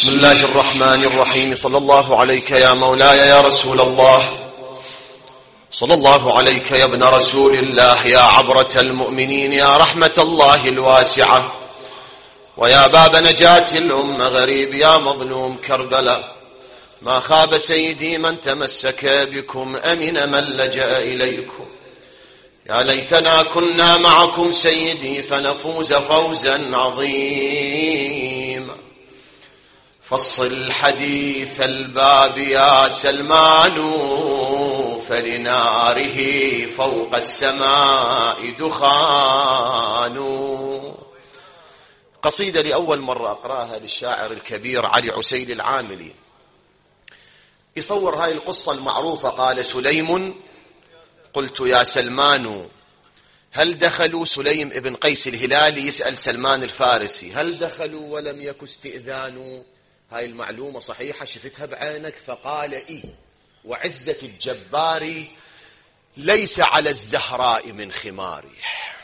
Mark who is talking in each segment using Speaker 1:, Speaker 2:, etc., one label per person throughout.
Speaker 1: بسم الله الرحمن الرحيم. صلى الله عليك يا مولاي يا رسول الله، صلى الله عليك يا ابن رسول الله، يا عبرة المؤمنين، يا رحمة الله الواسعة، ويا باب نجاة الأمة، غريب يا مظلوم كربلاء. ما خاب سيدي من تمسك بكم، أمن من لجأ إليكم. يا ليتنا كنا معكم سيدي فنفوز فوزا عظيما. فصل حديث الباب يا سلمان، فلناره فوق السماء دخان. قصيدة لأول مرة أقرأها للشاعر الكبير علي عسيل العاملي. يصور هاي القصة المعروفة. قال سليم: قلت يا سلمان، هل دخلوا؟ سليم ابن قيس الهلالي يسأل سلمان الفارسي: هل دخلوا ولم يك استئذان؟ هاي المعلومة صحيحة شفتها بعينك؟ فقال: إيه، وعزة الجبار ليس على الزهراء من خماري.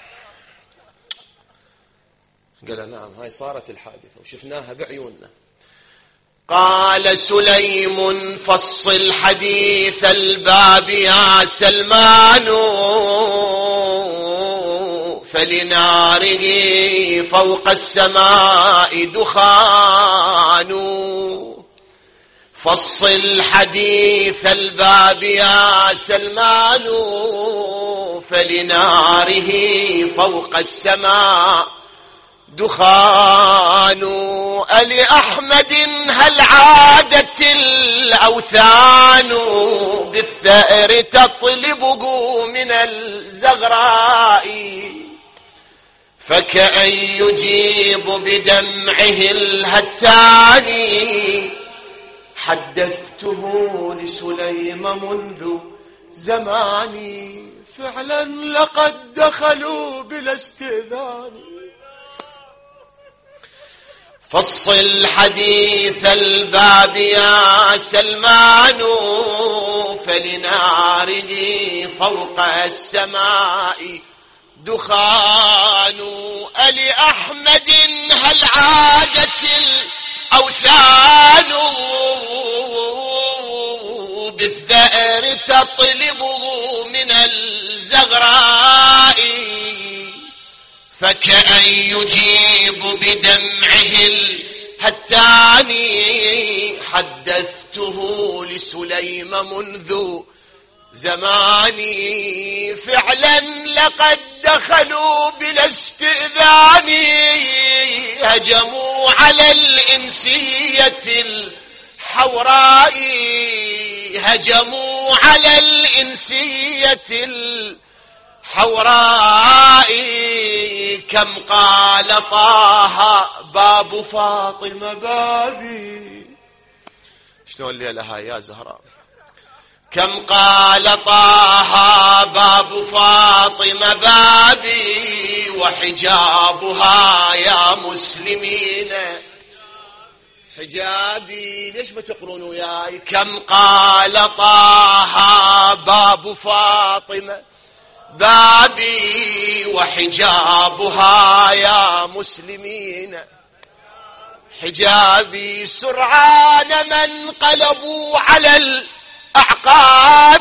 Speaker 1: قال: نعم، هاي صارت الحادثة وشفناها بعيوننا. قال سليم: فصل حديث الباب يا سلمان، فلناره فوق السماء دخان. فصل حديث الباب يا سلمان، فلناره فوق السماء دخان. لأحمد هل عادت الأوثان، بالثأر تطلبه من الزغراء، فكأن يجيب بدمعه الهتان. حدثته لسليم منذ زماني، فعلا لقد دخلوا بلا استئذان. فصل حديث الباب يا سلمان، فلناره فوق السماء دخان. لأحمد هل عادت الأوثان، بالثأر تطلبه من الزغراء، فكأن يجيب بدمعه الهتان. حدثته لسليم منذ زماني، فعلا لقد دخلوا بلا استئذان. هجموا على الإنسية الحوراء، هجموا على الإنسية الحوراء. كم قال طه باب فاطمة بابي. شلون الليلة هاي يا زهراء؟ كم قال طه باب فاطمة بابي، وحجابها يا مسلمين حجابي. ليش ما تقرون وياي؟ كم قال طه باب فاطمة بابي، وحجابها يا مسلمين حجابي. سرعان من قلبوا على الأعقاب،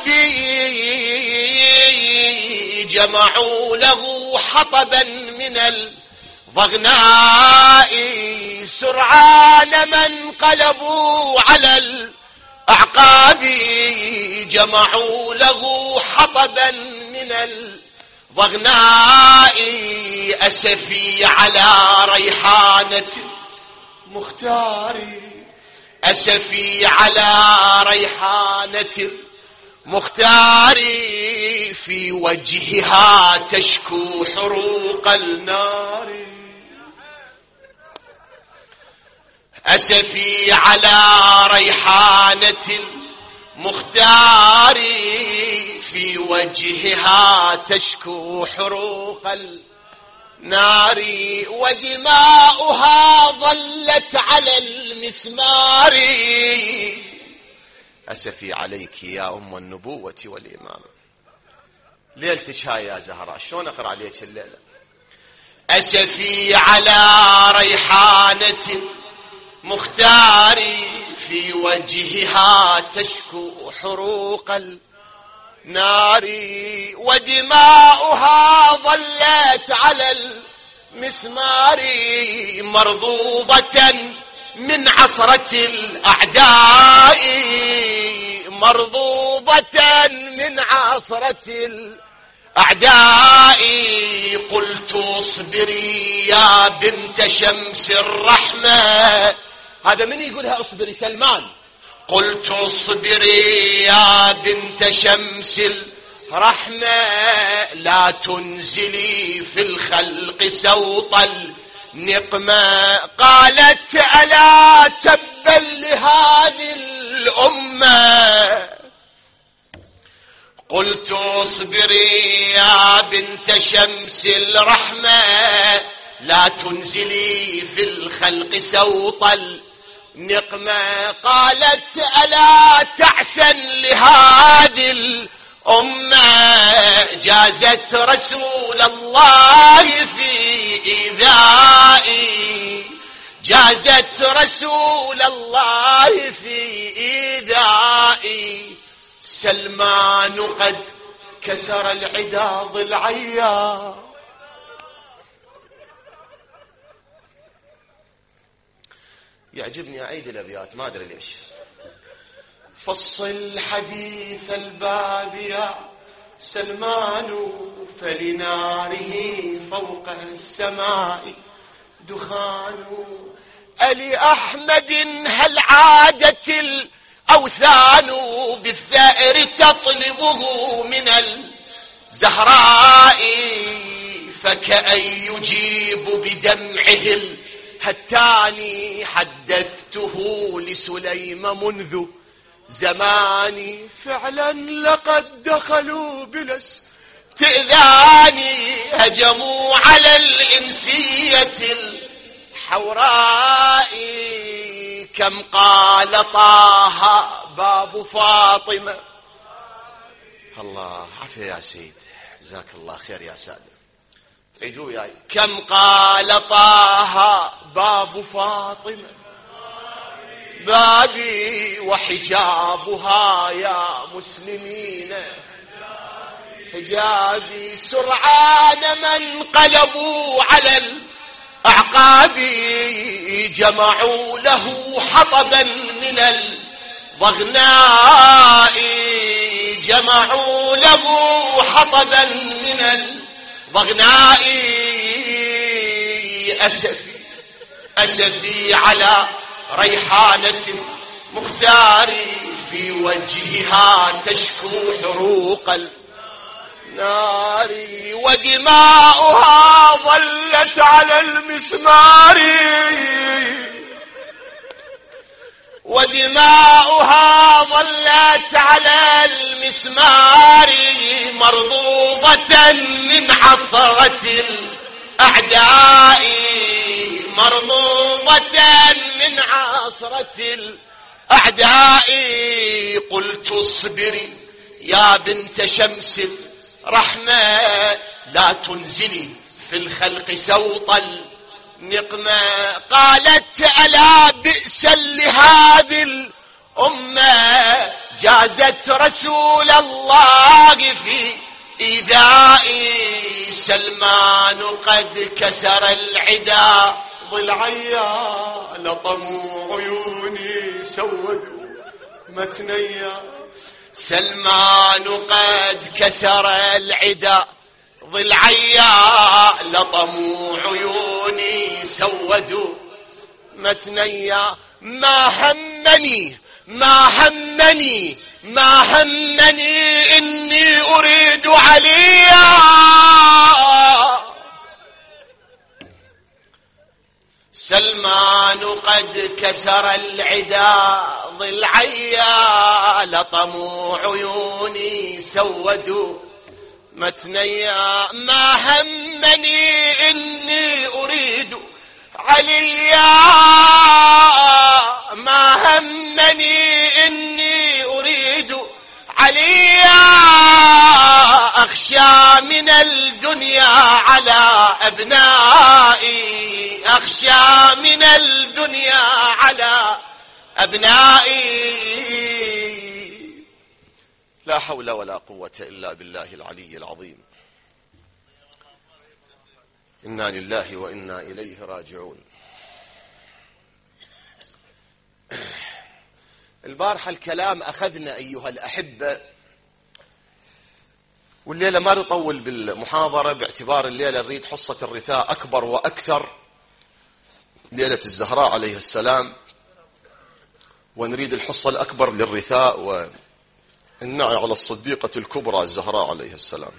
Speaker 1: جمعوا له حطبا من الضغناء. سرعان من قلبوا على الأعقاب، جمعوا له حطبا من الضغناء. أسفي على ريحانة مختاري، أسفي على ريحانة مختاري، في وجهها تشكو حروق النار. أسفي على ريحانة مختاري، في وجهها تشكو حروق النار. ودماؤها ظلت على المسمار. أسفي عليك يا أم النبوة والإمام. ليلتك هاي يا زهراء، شلون أقرأ عليك الليلة؟ أسفي على ريحانة مختاري في وجهها تشكو حروق النار، ودماؤها ظلت على المسمار مرضوضة من عصرة الأعداء، مرضوضة من عصرة الأعداء. قلت اصبري يا بنت شمس الرحمة، هذا من يقولها اصبري؟ سلمان. قلت اصبري يا بنت شمس الرحمة، لا تنزلي في الخلق سوط النقمة. قالت ألا تبا لهذه الأمة. قلت اصبري يا بنت شمس الرحمة، لا تنزلي في الخلق سوط النقمة. قالت ألا تحسن لهذه الأمة، جازت رسول الله في إيذائي، جازت رسول الله في إيذائي. سلمان قد كسر العدا ضلعيا. يعجبني أعيد الأبيات ما أدري ليش. فصل حديث الباب يا سلمان، فلناره فوق السماء دخان. ألي أحمد هل عادت الأوثان، بالثأر تطلبه من الزهراء. فكأن يجيب بدمعه الهتاني، حدثته لسليم منذ زماني. فعلا لقد دخلوا بلا استئذان، هجموا على الإنسية الحوراء. كم قال طه باب فاطمة. الله عافية يا سيد، جزاك الله خير يا سادة. تعيدوا وياي. كم قال طه باب فاطمة، بابي وحجابها يا مسلمين، حجابي. سرعان من قلبوا على الأعقاب، جمعوا له حطبا من الضغناء، جمعوا له حطبا من الضغناء. أسفي أسفي على ريحانة مختار، في وجهها تشكو حروق النار، ودماؤها ظلت على المسمار، ودماؤها ظلت على المسمار. مرضوضة من عصرة الأعداء، مرضوضة من عصرة الأعداء. قلت اصبري يا بنت شمس الرحمة، لا تنزلي في الخلق سوط النقمة. قالت ألا بئسا لهذه الأمة، جازت رسول الله في إيذائي. سلمان قد كسر العدا ضلعيا، لطموا عيوني سودوا متنيا. سلمان قد كسر العدا ضلعيا، لطموا عيوني سودوا متنيا. ما همني ما همني ما همني إني أريد عليا. سلمان قد كسر العدا ضلعيا، لطموا عيوني سودوا متنيا. ما همني إني أريد عليا، ما همني إني أريد عليا. أخشى من الدنيا على أبنائي، ورائي أخشى من الدنيا على أبنائي. لا حول ولا قوة إلا بالله العلي العظيم. إنا لله وإنا إليه راجعون. البارحة الكلام أخذنا أيها الأحبة، والليلة ما نطول بالمحاضرة باعتبار الليلة نريد حصة الرثاء أكبر وأكثر، ليلة الزهراء عليه السلام، ونريد الحصة الأكبر للرثاء والنعي على الصديقة الكبرى الزهراء عليه السلام.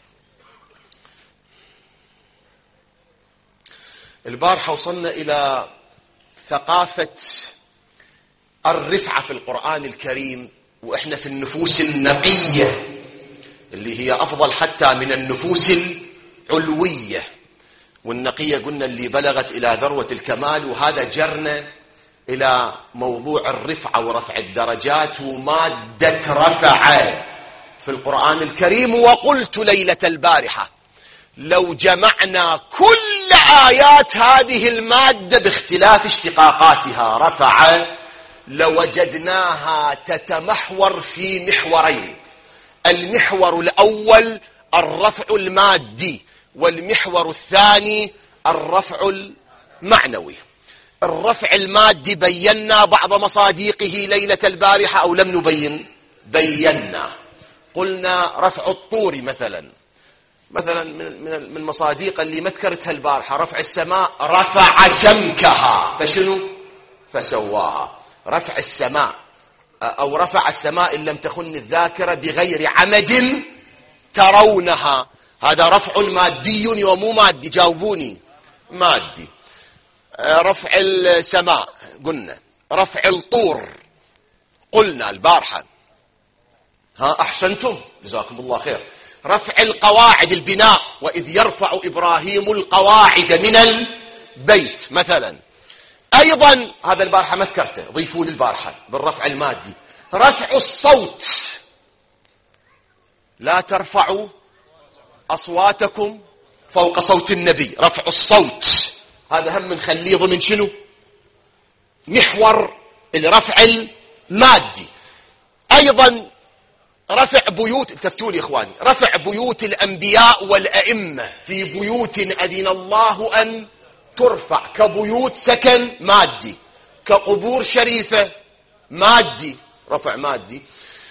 Speaker 1: البارحة وصلنا إلى ثقافة الرفعة في القرآن الكريم، وإحنا في النفوس النقية اللي هي أفضل حتى من النفوس العلوية، والنقية قلنا اللي بلغت إلى ذروة الكمال. وهذا جرنا إلى موضوع الرفعة ورفع الدرجات ومادة رفع في القرآن الكريم. وقلت ليلة البارحة لو جمعنا كل آيات هذه المادة باختلاف اشتقاقاتها رفع لوجدناها تتمحور في محورين: المحور الأول الرفع المادي، والمحور الثاني الرفع المعنوي. الرفع المادي بينا بعض مصادقه ليلة البارحة أو لم نبين؟ بينا. قلنا رفع الطور مثلا من مصادق اللي ما ذكرتها البارحة رفع السماء، رفع سمكها فشنو؟ فسواها. رفع السماء أو رفع السماء إن لم تخن الذاكرة بغير عمد ترونها، هذا رفع مادي ومو مادي؟ جاوبوني. مادي. رفع السماء قلنا. رفع الطور قلنا البارحة. أحسنتم جزاكم الله خير. رفع القواعد البناء، وإذ يرفع إبراهيم القواعد من البيت مثلا. أيضا هذا البارحة ما ذكرته، ضيفوا لي البارحة بالرفع المادي. رفع الصوت، لا ترفعوا أصواتكم فوق صوت النبي. رفع الصوت هذا هم نخليه ضمن شنو؟ محور الرفع المادي. أيضا رفع بيوت، التفتوا لي إخواني، رفع بيوت الأنبياء والأئمة في بيوت أذن الله أن ترفع، كبيوت سكن مادي، كقبور شريفة مادي، رفع مادي.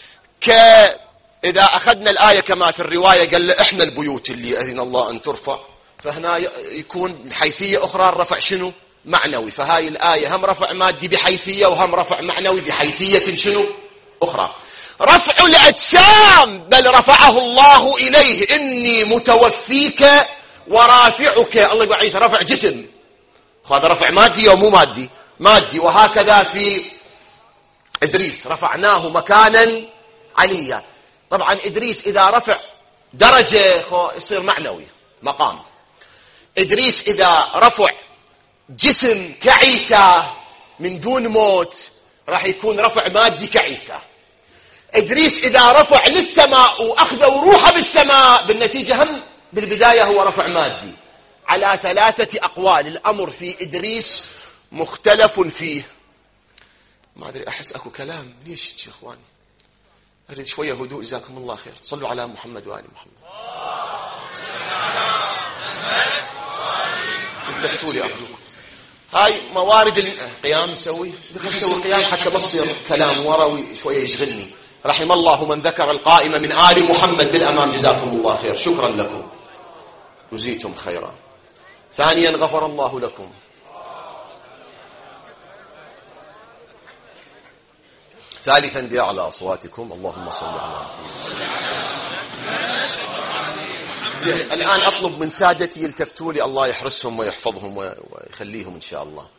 Speaker 1: إذا أخذنا الآية كما في الرواية قال إحنا البيوت اللي أذن الله أن ترفع، فهنا يكون حيثية أخرى الرفع شنو؟ معنوي. فهاي الآية هم رفع مادي بحيثية وهم رفع معنوي بحيثية شنو؟ أخرى. رفع الأجسام بل رفعه الله إليه، إني متوفيك ورافعك. الله يقول عيسى رفع جسم، هذا رفع مادي ومو مادي؟ مادي. وهكذا في إدريس رفعناه مكانا عليا. طبعا إدريس إذا رفع درجة يصير معنوي مقام. إدريس إذا رفع جسم كعيسى من دون موت راح يكون رفع مادي كعيسى. إدريس إذا رفع للسماء وأخذوا روحه بالسماء بالنتيجة هم بالبداية هو رفع مادي. على 3 أقوال الأمر في إدريس مختلف فيه. ما أدري أحس أكو كلام ليش يا إخواني؟ أريد شوية هدوء جزاكم الله خير. صلوا على محمد وآل محمد. التفتوا لي أرجوكم. هاي موارد القيام نسوي، نسوي قيام حتى بصير كلام وروي شوية يشغلني. رحم الله من ذكر القائمة من آل محمد بالأمام جزاكم الله خير. شكرا لكم جزيتم خيرا. ثانيا غفر الله لكم. ثالثا بأعلى أصواتكم اللهم صل على محمد. الآن أطلب من سادتي يلتفتوا لي، الله يحرسهم ويحفظهم ويخليهم إن شاء الله.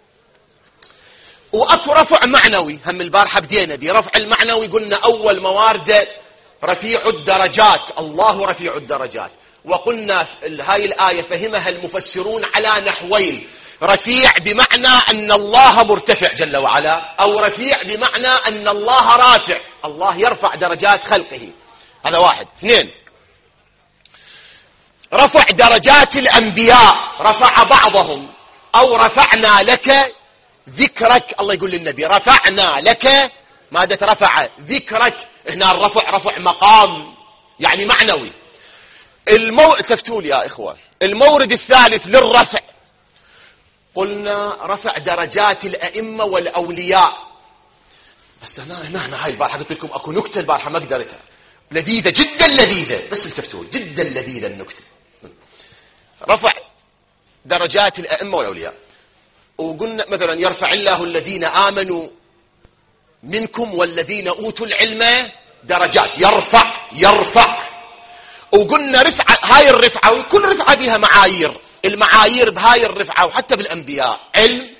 Speaker 1: وأكو رفع معنوي هم البارحة بدينا برفع المعنوي. قلنا أول موارد رفيع الدرجات، الله رفيع الدرجات. وقلنا هاي الآية فهمها المفسرون على نحوين: رفيع بمعنى أن الله مرتفع جل وعلا، أو رفيع بمعنى أن الله رافع، الله يرفع درجات خلقه. هذا واحد. 2، رفع درجات الأنبياء، رفع بعضهم، أو رفعنا لك ذكرك. الله يقول للنبي رفعنا لك مادة رفع ذكرك. هنا الرفع رفع مقام يعني معنوي. تفتول يا إخوة. المورد الثالث للرفع قلنا رفع درجات الأئمة والأولياء. بس هنا هاي البارحة قلت لكم أكو نكتة البارحة ما قدرتها، لذيذة جدا لذيذة، بس التفتول جدا لذيذة النكتة. رفع درجات الأئمة والأولياء، وقلنا مثلا يرفع الله الذين آمنوا منكم والذين أوتوا العلم درجات. يرفع. وقلنا رفعة، هاي الرفعة وكل رفعة بها معايير. المعايير بهاي الرفعة وحتى بالأنبياء علم،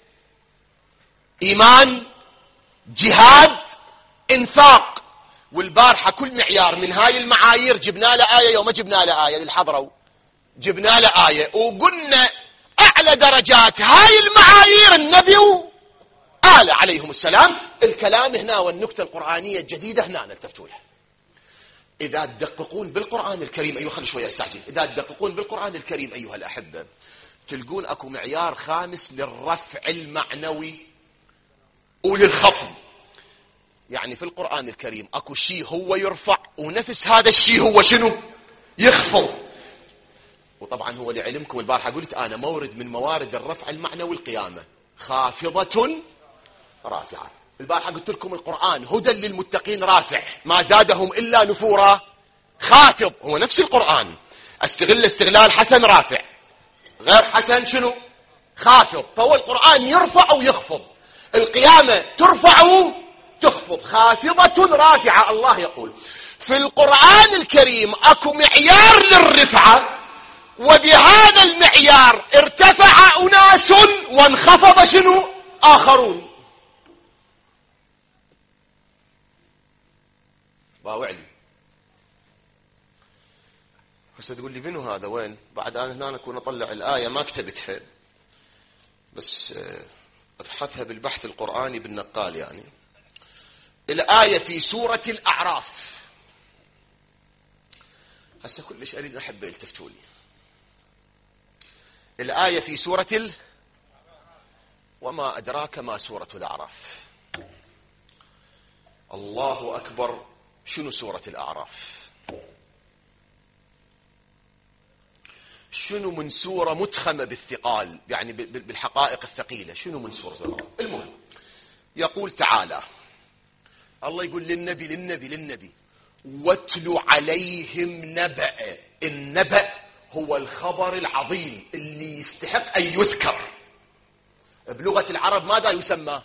Speaker 1: إيمان، جهاد، إنفاق. والبارحة كل معيار من هاي المعايير جبنا له آية. يوم جبنا له آية للحضرة جبنا له آية، وقلنا أعلى درجات هاي المعايير النبي وآل عليهم السلام. الكلام هنا والنكتة القرآنية الجديدة هنا التفتوا لها. إذا تدققون بالقرآن الكريم، أيها خلي شوية استعجل، إذا تدققون بالقرآن الكريم أيها الأحبة تلقون أكو معيار خامس للرفع المعنوي وللخفض. يعني في القرآن الكريم أكو شيء هو يرفع، ونفس هذا الشيء هو شنو؟ يخفض. وطبعا هو لعلمكم البارحة قلت أنا مورد من موارد الرفع المعنوي القيامة، خافضة رافعة. البارحة قلت لكم القرآن هدى للمتقين رافع، ما زادهم إلا نفورا. خافض هو نفس القرآن، استغلال حسن رافع، غير حسن شنو؟ خافض. فهو القرآن يرفع ويخفض. القيامة ترفع وتخفض، خافضة رافعة. الله يقول في القرآن الكريم أكو معيار للرفعة، وبهذا المعيار ارتفع أناس وانخفض شنو؟ آخرون. باوعلي هسه تقول لي منو هذا وين؟ بعد أنا هنا أكون أطلع الآية ما كتبتها، بس أبحثها بالبحث القرآني بالنقال. يعني الآية في سورة الأعراف. هسه كلش أريد أحب يلتفتوا لي. الآية في سورة وما أدراك ما سورة الأعراف. الله أكبر. شنو سورة الأعراف؟ شنو من سورة متخمة بالثقال، يعني بالحقائق الثقيلة. شنو من سورة الأعراف؟ المهم يقول تعالى، الله يقول للنبي واتل عليهم نبأ. النبأ هو الخبر العظيم اللي يستحق أن يذكر. بلغة العرب ماذا يسمى؟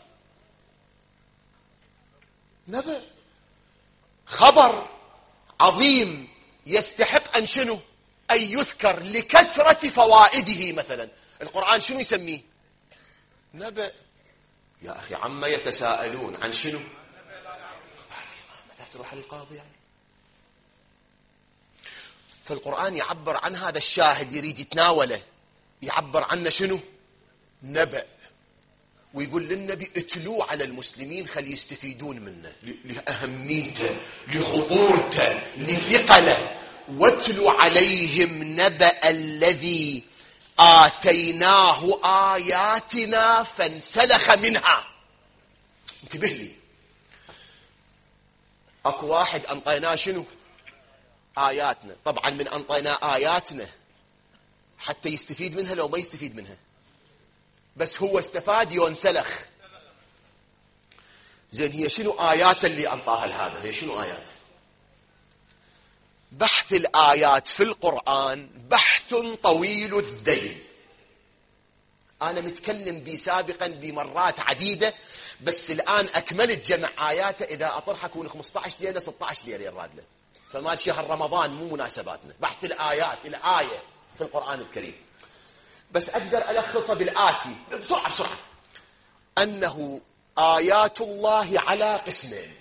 Speaker 1: نبأ، خبر عظيم يستحق أن شنو؟ أن يذكر لكثرة فوائده. مثلا القرآن شنو يسميه؟ نبأ. يا أخي عما يتساءلون عن شنو؟ متى تروح القاضي يعني؟ فالقرآن يعبر عن هذا الشاهد يريد يتناوله، يعبر عنه شنو؟ نبأ. ويقول للنبي اتلوه على المسلمين خلي يستفيدون منه، لأهميته، لخطورته، لثقله. واتلوا عليهم نبأ الذي آتيناه آياتنا فانسلخ منها. انتبه لي، اكو واحد انطيناه شنو؟ آياتنا. طبعا من انطيناه آياتنا حتى يستفيد منها لو ما يستفيد منها، بس هو استفاد ينسلخ. زين هي شنو آيات اللي أنطاها لهذا؟ هي شنو آيات؟ بحث الآيات في القرآن بحث طويل الذيل. أنا متكلم بي سابقا بمرات عديدة، بس الآن أكملت جمع آياته. إذا أطرح أكون 15 ليلة 16 ليلة الرادلة، فمال شهر رمضان مو مناسباتنا. بحث الآيات، الآية في القرآن الكريم، بس أقدر ألخصها بالآتي بسرعة. أنه آيات الله على قسمين: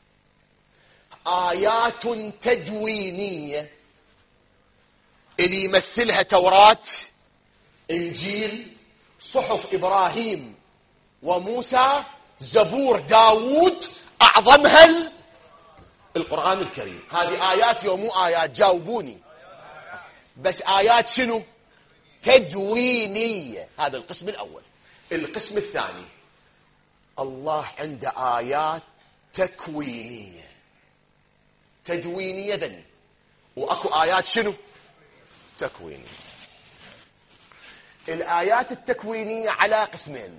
Speaker 1: آيات تدوينية اللي يمثلها توراة، إنجيل، صحف إبراهيم وموسى، زبور داود، أعظمها القرآن الكريم. هذه آيات يوم مو آيات؟ جاوبوني. بس آيات شنو؟ تدوينية. هذا القسم الأول. القسم الثاني، الله عنده آيات تكوينية. تدوينية ذني، وأكو آيات شنو؟ تكوينية. الآيات التكوينية على قسمين،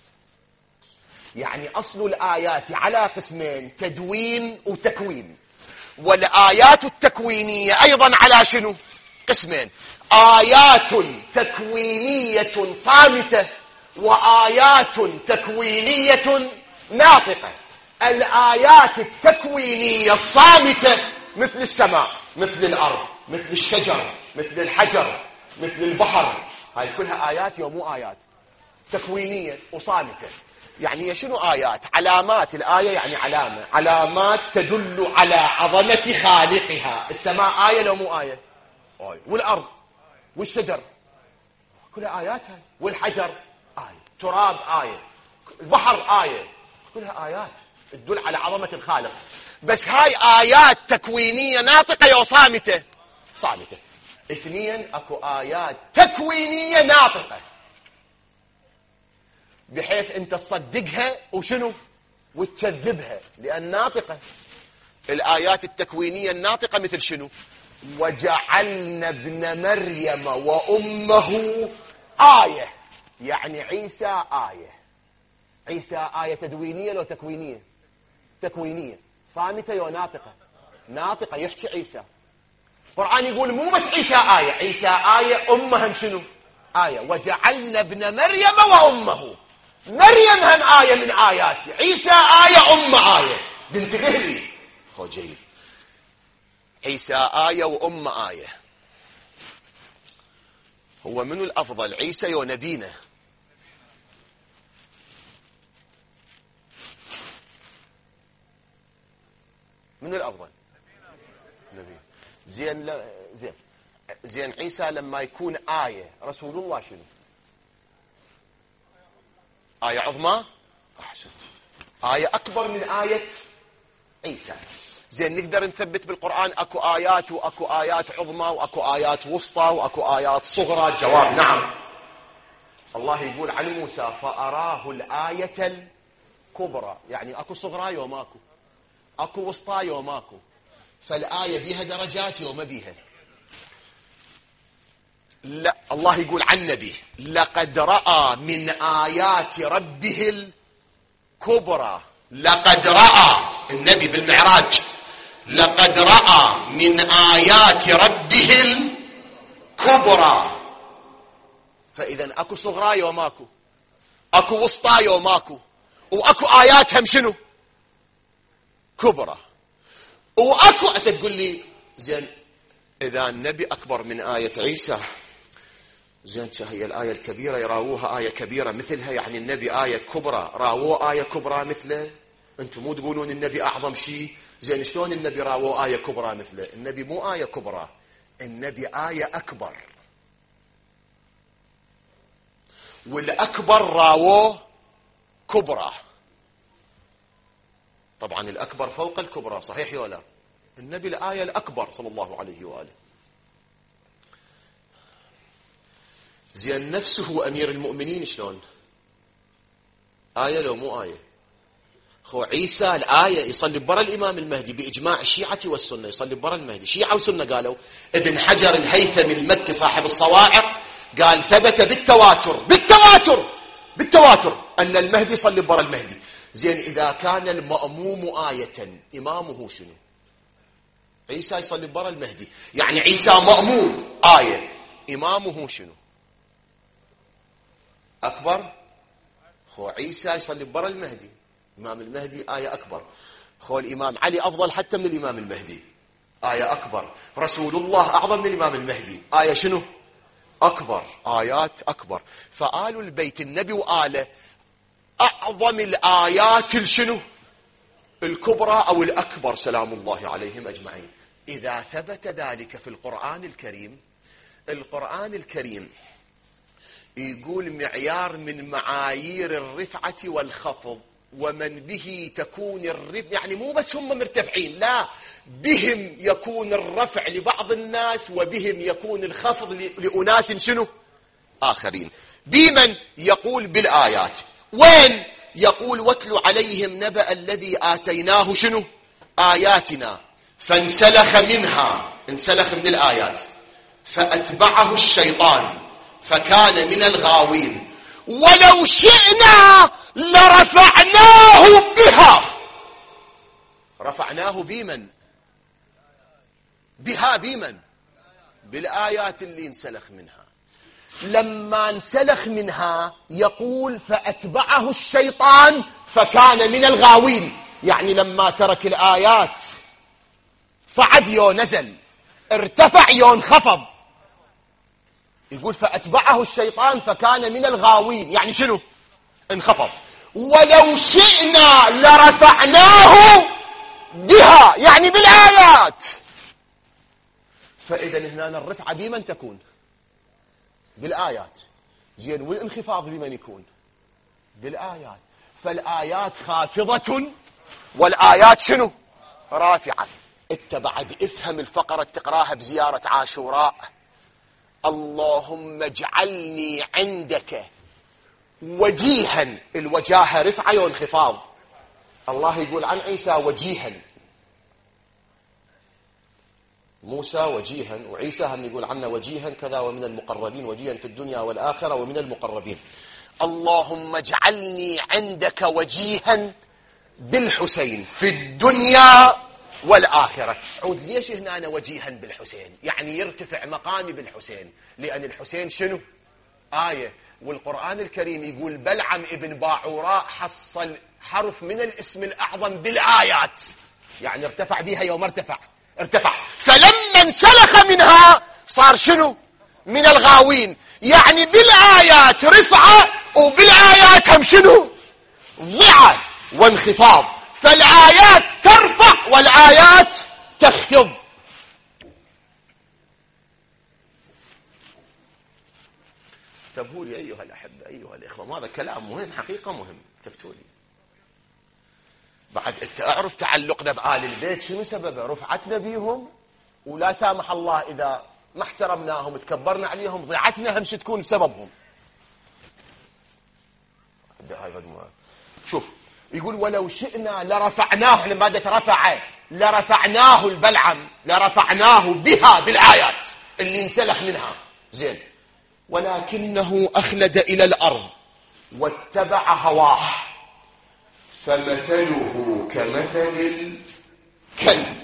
Speaker 1: يعني أصل الآيات على قسمين، تدوين وتكوين. والآيات التكوينية أيضا على شنو؟ قسمين، آيات تكوينية صامتة وآيات تكوينية ناطقة. الآيات التكوينية الصامتة مثل السماء، مثل الأرض، مثل الشجر، مثل الحجر، مثل البحر، هاي كلها آيات مو آيات تكوينية وصامتة. يعني شنو آيات؟ علامات. الآية يعني علامة، علامات تدل على عظمة خالقها. السماء آية لو مو آية؟ آية. والأرض والشجر كلها آيات هاي. والحجر آية، تراب آية، البحر آية، كلها آيات تدل على عظمة الخالق. بس هاي آيات تكوينية ناطقة يا صامتة؟ صامتة. اثنين، اكو آيات تكوينية ناطقة بحيث انت تصدقها وشنو؟ وتكذبها، لأن ناطقة. الآيات التكوينية الناطقة مثل شنو؟ وجعلنا ابن مريم وأمه آية، يعني عيسى آية. عيسى آية تدوينية لو تكوينية؟ تكوينية. صامتة يو ناطقة؟ ناطقة، يحكي عيسى. القرآن يقول مو بس عيسى آية، عيسى آية، أمهم شنو؟ آية. وجعلنا ابن مريم وأمه، مريم هم آية من آياتي، عيسى آية، أم آية. تنتبه لي خو جيد. عيسى آية وأم آية. هو منو الأفضل، عيسى يو نبينا؟ منو الأفضل؟ نبي. زين زين عيسى لما يكون آية، رسول الله شنو؟ آية عظمى؟ أحسن. آية أكبر من آية عيسى. زين نقدر نثبت بالقرآن أكو آيات وأكو آيات عظمى وأكو آيات وسطى وأكو آيات صغرى؟ جواب نعم. الله يقول عن موسى فأراه الآية الكبرى، يعني أكو صغرى يوم أكو، أكو وسطى يوم أكو. فالآية بيها درجات يوم بيها. لا، الله يقول عن نبي لقد رأى من آيات ربه الكبرى. لقد رأى النبي بالمعراج، لقد رأى من آيات ربه الكبرى. فإذا أكو صغرى يوم أكو، أكو وسطى يوم أكو، وأكو آيات هم شنو؟ كبرى. وأكو تقول لي زين إذا النبي أكبر من آية عيسى، زين هي الآية الكبيرة يراووها آية كبيرة مثلها، يعني النبي آية كبرى راووه آية كبرى مثله؟ أنتم مو تقولون النبي أعظم شيء؟ زين شلون النبي راووه آية كبرى مثله؟ النبي مو آية كبرى، النبي آية أكبر، والأكبر راووه كبرى. طبعا الأكبر فوق الكبرى، صحيح ولا؟ النبي الآية الأكبر صلى الله عليه وآله. زين نفسه أمير المؤمنين شلون؟ آية لو مو آية؟ خو عيسى الآية يصلي برا الإمام المهدي بإجماع الشيعة والسنة، يصلي برا المهدي. شيعة وسنة قالوا. ابن حجر الهيثمي المكي صاحب الصواعق قال ثبت بالتواتر أن المهدي يصلي برا المهدي. زين إذا كان المأموم آية، إمامه شنو؟ عيسى يصلي برا المهدي، يعني عيسى مأموم آية، إمامه شنو؟ أكبر. خو عيسى يصلي برا المهدي، إمام المهدي آية أكبر. خو الإمام علي أفضل حتى من الإمام المهدي، آية أكبر. رسول الله أعظم من الإمام المهدي، آية شنو؟ أكبر. آيات أكبر. فآل البيت النبي وآله أعظم الآيات الشنو؟ الكبرى أو الأكبر سلام الله عليهم أجمعين. إذا ثبت ذلك في القرآن الكريم، القرآن الكريم يقول معيار من معايير الرفعة والخفض ومن به تكون الرفع، يعني مو بس هم مرتفعين، لا، بهم يكون الرفع لبعض الناس وبهم يكون الخفض لأناس شنو آخرين. بمن؟ يقول بالآيات. وين؟ يقول واتل عليهم نبأ الذي آتيناه شنو آياتنا فانسلخ منها، انسلخ من الآيات، فأتبعه الشيطان فكان من الغاوين ولو شئنا لرفعناه بها. رفعناه بمن؟ بها بمن؟ بالآيات اللي انسلخ منها. لما انسلخ منها يقول فأتبعه الشيطان فكان من الغاوين، يعني لما ترك الآيات صعد يو نزل، ارتفع يو انخفض. يقول فأتبعه الشيطان فكان من الغاوين، يعني شنو؟ انخفض. ولو شئنا لرفعناه بها، يعني بالآيات. فإذا هنا الرفعة بمن تكون؟ بالآيات. زين، والانخفاض بمن يكون؟ بالآيات. فالآيات خافضة والآيات شنو؟ رافعة. انت بعد افهم الفقرة تقراها بزيارة عاشوراء. اللهم اجعلني عندك وجيها، الوجاهة رفعة وانخفاض. الله يقول عن عيسى وجيها، موسى وجيها، وعيسى هم يقول عنه وجيها كذا ومن المقربين، وجيها في الدنيا والآخرة ومن المقربين. اللهم اجعلني عندك وجيها بالحسين في الدنيا والآخرة. عود ليش هنا أنا وجيها بالحسين؟ يعني يرتفع مقامي بالحسين، لأن الحسين شنو؟ آية. والقرآن الكريم يقول بلعم ابن باعوراء حصل حرف من الاسم الأعظم بالآيات، يعني ارتفع بها يوم ارتفع. فلما انسلخ منها صار شنو؟ من الغاوين، يعني بالآيات رفعة وبالآيات هم شنو؟ ضعة وانخفاض. فالآيات ترفع والآيات تخفض. انتبهوا لي أيها الأحبة أيها الإخوة، هذا كلام مهم، حقيقة مهم، تفتوا لي. بعد انت اعرف تعلقنا بآل البيت شنو سببه؟ رفعتنا بيهم، ولا سامح الله إذا ما احترمناهم تكبرنا عليهم ضيعتنا همش تكون بسببهم. شوف يقول ولو شئنا لرفعناه، لما رفع لرفعناه البلعم، لرفعناه بها بالآيات اللي انسلخ منها. زين، ولكنه أخلد إلى الأرض واتبع هواه فمثله كمثل الكلب.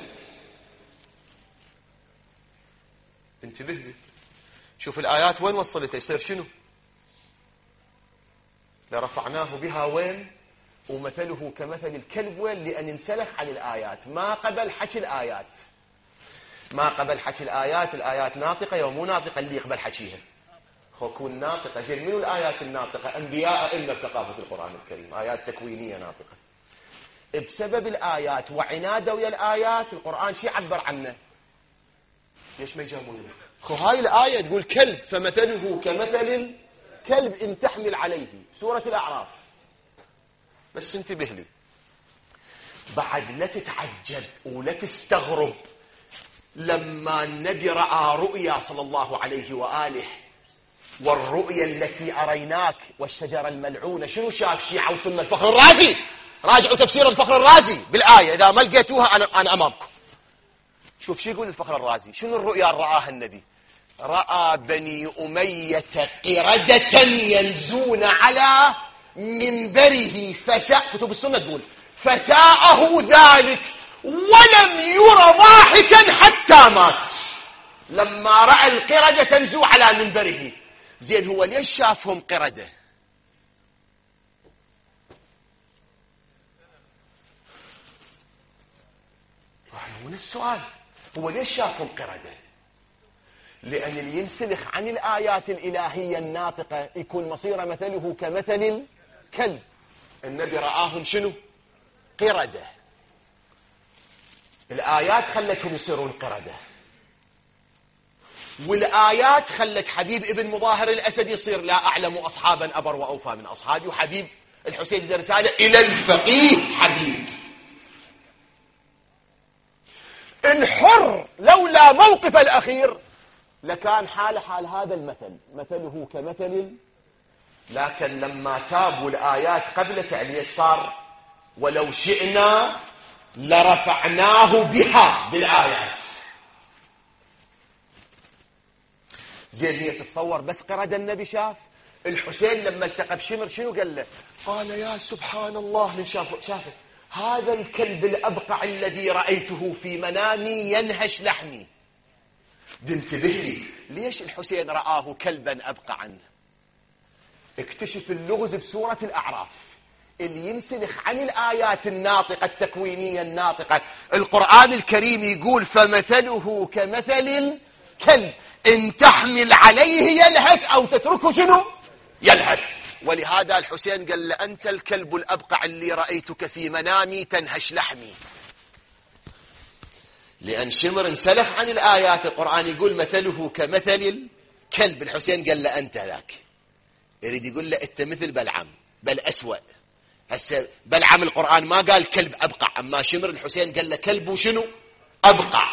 Speaker 1: انتبه لي، شوف الآيات وين وصلت، يصير شنو؟ لرفعناه بها وين؟ ومثله كمثل الكلب وين؟ لأن انسلخ عن الآيات، ما قبل حكي الآيات، ما قبل حكي الآيات. الآيات ناطقة ومو ناطقة اللي يقبل حكيها، كون ناطقة. زين، منو الآيات الناطقة؟ أنبياء إلا بثقافة القرآن الكريم، آيات تكوينية ناطقة. بسبب الآيات وعناده ويا الآيات القرآن شي عبر عنه. ليش ما يجاوبون؟ هاي الآية تقول كلب، فمثله كمثل الكلب إن تحمل عليه، سورة الأعراف. بس انتبه لي، بعد لا تتعجب ولا تستغرب لما النبي رأى رؤيا صلى الله عليه وآله، والرؤيا التي أريناك والشجرة الملعونة. شنو شاف شيعة وسنة الفخر الرازي؟ راجعوا تفسير الفخر الرازي بالآية إذا ما لقيتوها أنا أمامكم. شوف شو يقول الفخر الرازي، شنو الرؤيا رآها النبي؟ رأى بني أمية قردة ينزون على منبره كتب السنة تقول فساءه ذلك ولم ير ضاحكا حتى مات. لما رأى القردة تنزو على منبره. زين، هو ليش شافهم قردة؟ من السؤال، هو ليش شافهم قردة؟ لأن اللي ينسلخ عن الآيات الإلهية الناطقة يكون مصير مثله كمثل الكلب. النبي رآهم شنو؟ قردة. الآيات خلتهم يصيرون قردة، والآيات خلت حبيب ابن مظاهر الأسد يصير لا أعلم أصحابا أبر وأوفى من أصحابي، وحبيب الحسين إذا رسالة إلى الفقيه حبيب. الحر لولا موقف الأخير لكان حال هذا المثل، مثله كمثل. لكن لما تابوا الآيات قبل تعليل صار ولو شئنا لرفعناه بها بالآيات. زين هي تتصور بس قرد النبي شاف الحسين لما التقى بشمر شنو قال له؟ قال يا سبحان الله من شافه هذا الكلب الأبقع الذي رأيته في منامي ينهش لحمي. انتبه لي ليش الحسين رآه كلبا أبقعا؟ اكتشف اللغز بسورة الأعراف اللي ينسلخ عن الآيات الناطقة التكوينية الناطقة. القرآن الكريم يقول فمثله كمثل الكلب إن تحمل عليه يلهث أو تتركه شنو؟ يلهث. ولهذا الحسين قال له أنت الكلب الأبقع اللي رأيتك في منامي تنهش لحمي. لأن شمر انسلخ عن الآيات. القرآن يقول مثله كمثل الكلب. الحسين قال له أنت ذاك. يريد يقول له أنت مثل بلعم بل أسوأ. هسه بلعم القرآن ما قال كلب أبقع، أما شمر الحسين قال له كلب شنو؟ أبقع.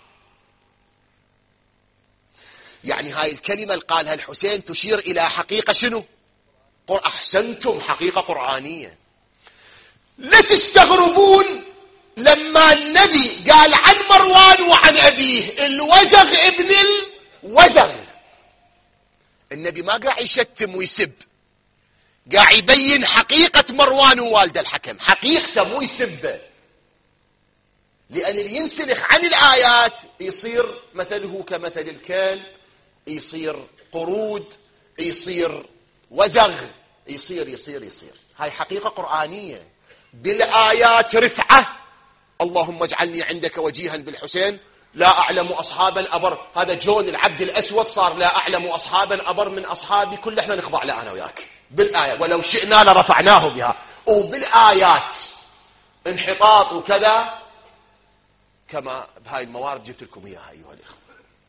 Speaker 1: يعني هاي الكلمة اللي قالها الحسين تشير إلى حقيقة شنو؟ أحسنتم، حقيقة قرآنية. لا تستغربون لما النبي قال عن مروان وعن أبيه الوزغ ابن الوزغ. النبي ما قاعد يشتم ويسب، قاعد يبين حقيقة مروان ووالد الحكم، حقيقته مو يسبه. لأن اللي ينسلخ عن الآيات يصير مثله كمثل الكلب، يصير قرود، يصير وزغ، يصير. هاي حقيقة قرآنية. بالآيات رفعة. اللهم اجعلني عندك وجيها بالحسين لا أعلم أصحابا أبر. هذا جون العبد الأسود صار لا أعلم أصحابا أبر من أصحابي كل احنا نخضع له أنا وياك بالآية ولو شئنا لرفعناه بها. وبالآيات انحطاط وكذا كما بهاي الموارد جبت لكم إياها أيها الإخوة.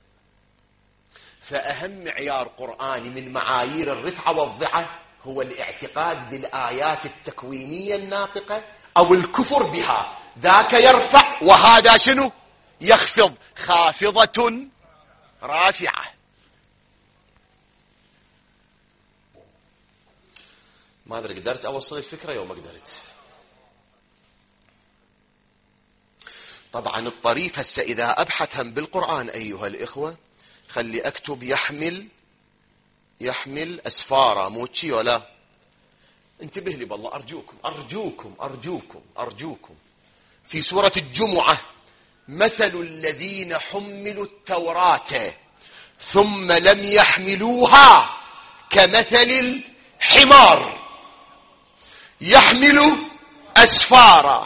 Speaker 1: فأهم معيار قرآني من معايير الرفعة والضعة هو الاعتقاد بالآيات التكوينية الناطقة أو الكفر بها. ذاك يرفع وهذا شنو؟ يخفض. خافضة رافعة. ما أدري قدرت أوصل الفكرة يوم ما قدرت. طبعا الطريف هسه إذا أبحث هم بالقرآن أيها الإخوة خلي أكتب يحمل أسفارة مو تشي ولا. انتبه لي بالله أرجوكم في سورة الجمعة مثل الذين حملوا التوراة ثم لم يحملوها كمثل الحمار يحمل أسفارا.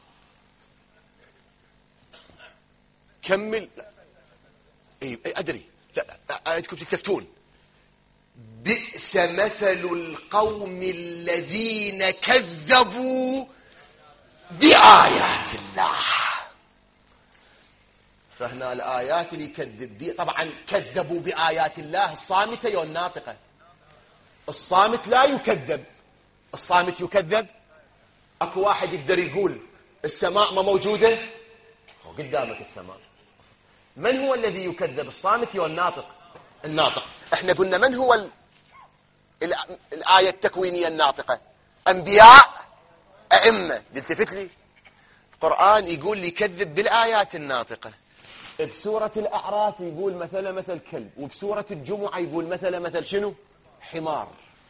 Speaker 1: كمل. أدري لا أريدكم تلتفتون. بئس مثل القوم الذين كذبوا بآيات الله. فهنا الآيات اللي يكذب بي طبعا كذبوا بآيات الله الصامتة والناطقة. الصامت لا يكذب، الصامت يكذب. اكو واحد يقدر يقول السماء ما موجودة، هو قدامك السماء. من هو الذي يكذب، الصامت والناطق؟ الناطق. احنا قلنا من هو الآية التكوينية الناطقة؟ أنبياء، أئمة. تلتفت لي القرآن يقول لي كذب بالآيات الناطقة. بسورة الأعراف يقول مثل كلب، وبسورة الجمعة يقول مثل شنو؟ حمار.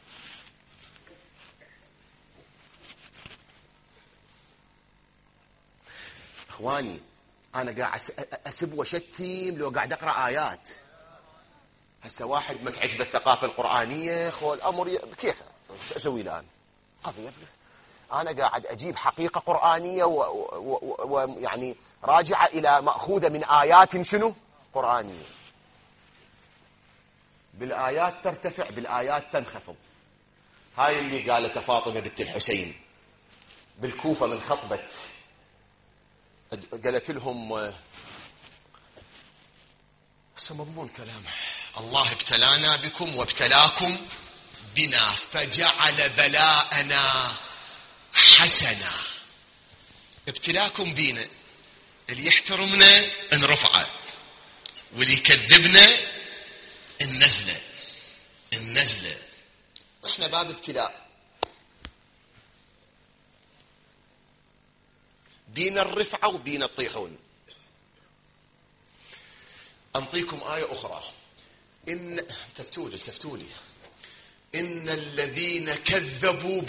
Speaker 1: اخواني انا قاعد اسب وشتم لو قاعد اقرا ايات. هسه واحد ما تعجبه الثقافه القرانيه خو الامر كيف اسوي الان؟ قضيه انا قاعد اجيب حقيقه قرانيه ويعني راجعه الى ماخوذه من ايات شنو؟ قرانيه. بالايات ترتفع، بالايات تنخفض. هاي اللي قالتها فاطمه بنت الحسين بالكوفه من خطبه، قالت لهم هسه مضمون كلامه: الله ابتلانا بكم وابتلاكم بنا فجعل بلاءنا حسنا. ابتلاكم بينا، اللي يحترمنا نرفعه، واللي يكذبنا النزلة. احنا باب ابتلاء، بينا الرفعة وبينا الطيحون. أنطيكم آية أخرى، التفتولي إن الذين كذبوا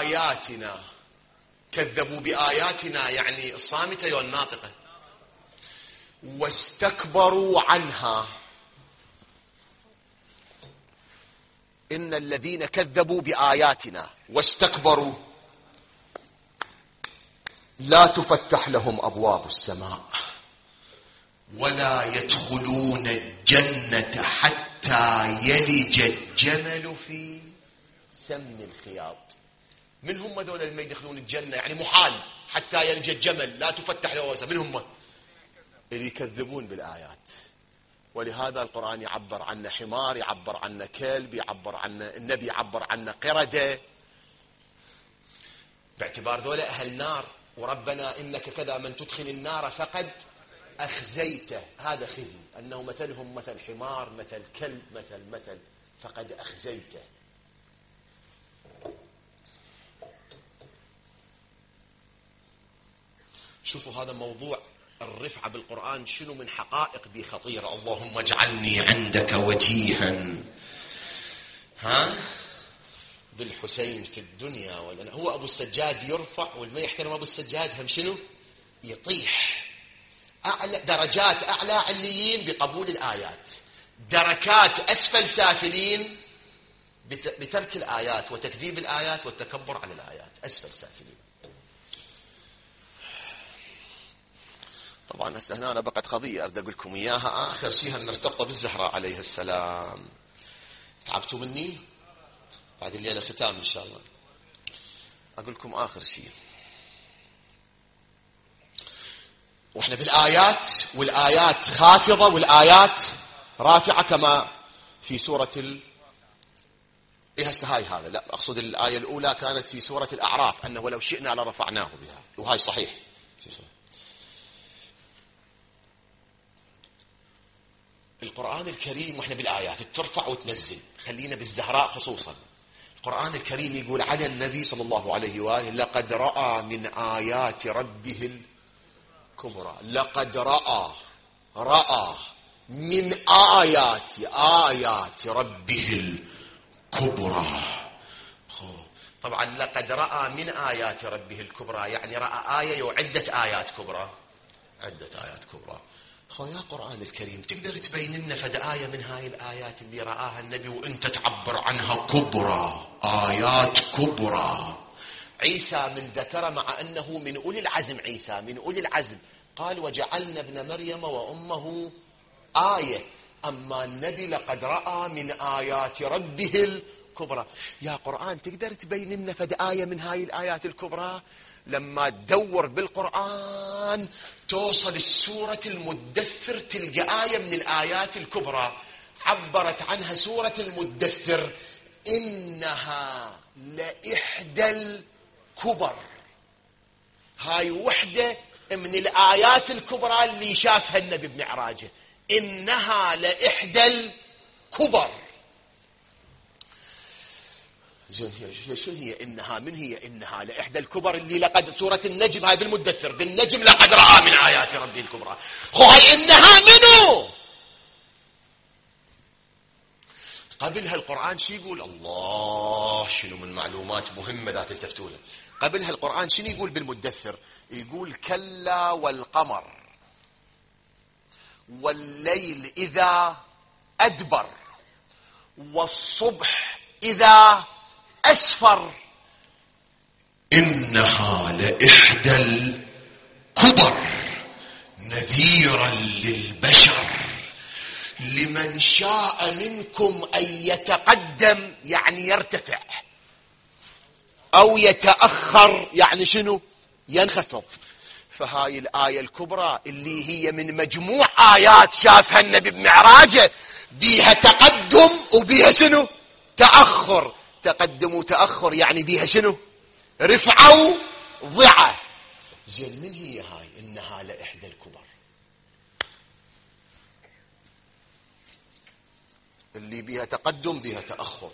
Speaker 1: بآياتنا يعني الصامتة والناطقة واستكبروا عنها. إن الذين كذبوا بآياتنا واستكبروا لا تفتح لهم أبواب السماء ولا يدخلون الجنة حتى يلج الجمل في سم الخياط. من هم ذول اللي ما يدخلون الجنة؟ يعني محال حتى يلج الجمل، لا تفتح لهم أبواب. من هم؟ اللي يكذبون بالآيات. ولهذا القرآن يعبر عنه حمار، يعبر عنه كلب، يعبر عنه النبي، يعبر عنه قردة، باعتبار ذولا أهل نار. وربنا إنك كذا من تدخل النار فقد أخزيته. هذا خزي، أنه مثلهم مثل حمار، مثل كلب، مثل فقد أخزيته. شوفوا هذا موضوع الرفعة بالقرآن شنو من حقائق بي خطيرة. اللهم اجعلني عندك وجيها بالحسين في الدنيا. هو أبو السجاد يرفع، والما يحترم أبو السجاد هم شنو يطيح. أعلى درجات أعلى عليين بقبول الآيات، دركات أسفل سافلين بترك الآيات وتكذيب الآيات والتكبر على الآيات. أسفل سافلين. طبعا هسه هنا أنا بقت قضية أريد أقول لكم إياها. آخر شيء مرتبطة بالزهراء عليه السلام. تعبتوا مني؟ بعد الليلة ختام إن شاء الله. أقول لكم آخر شيء، وإحنا بالآيات، والآيات خافضة والآيات رافعة كما في سورة هسه هذا لا أقصد الآية الأولى كانت في سورة الأعراف، أنه ولو شئنا لرفعناه بها، وهاي صحيح. القرآن الكريم وإحنا بالآيات ترفع وتنزل، خلينا بالزهراء خصوصا. القرآن الكريم يقول على النبي صلى الله عليه وآله لقد رأى من آيات ربه الكبرى. لقد رأى من آيات ربه الكبرى. طبعا لقد رأى من آيات ربه الكبرى يعني رأى آية وعدة آيات كبرى، عدة آيات كبرى. يا قرآن الكريم تقدر تبين لنا فد آية من هاي الآيات اللي رآها النبي وانت تعبر عنها كبرى، آيات كبرى. عيسى من ذكر مع أنه من أولي العزم، عيسى من أولي العزم، قال وجعلنا ابن مريم وأمه آية. أما النبي لقد رأى من آيات ربه الكبرى. يا قرآن تقدر تبين لنا فد آية من هاي الآيات الكبرى؟ لما تدور بالقرآن توصل السورة المدثر تلقى آية من الآيات الكبرى عبرت عنها سورة المدثر إنها لإحدى الكبر. هاي وحدة من الآيات الكبرى اللي شافها النبي بمعراجه، إنها لإحدى الكبر. شنو هي إنها؟ من هي إنها لإحدى الكبر اللي لقد سورة النجم هاي بالمدثر، بالنجم لقد رأى من آيات ربه الكبرى. هاي إنها منو؟ قبلها القرآن شو يقول؟ الله شنو من معلومات مهمة ذات التفتولة. قبلها القرآن شنو يقول بالمدثر؟ يقول كلا والقمر والليل إذا أدبر والصبح إذا أسفر إنها لإحدى الكبر نذيرا للبشر لمن شاء منكم أن يتقدم يعني يرتفع، أو يتأخر يعني شنو؟ ينخفض. فهاي الآية الكبرى اللي هي من مجموع آيات شافها النبي بمعراجه بيها تقدم وبيها شنو؟ تأخر. تقدم وتأخر يعني بيها شنو؟ رفعة وضعة. زين من هي هاي إنها لإحدى الكبر؟ اللي بيها تقدم بيها تأخر.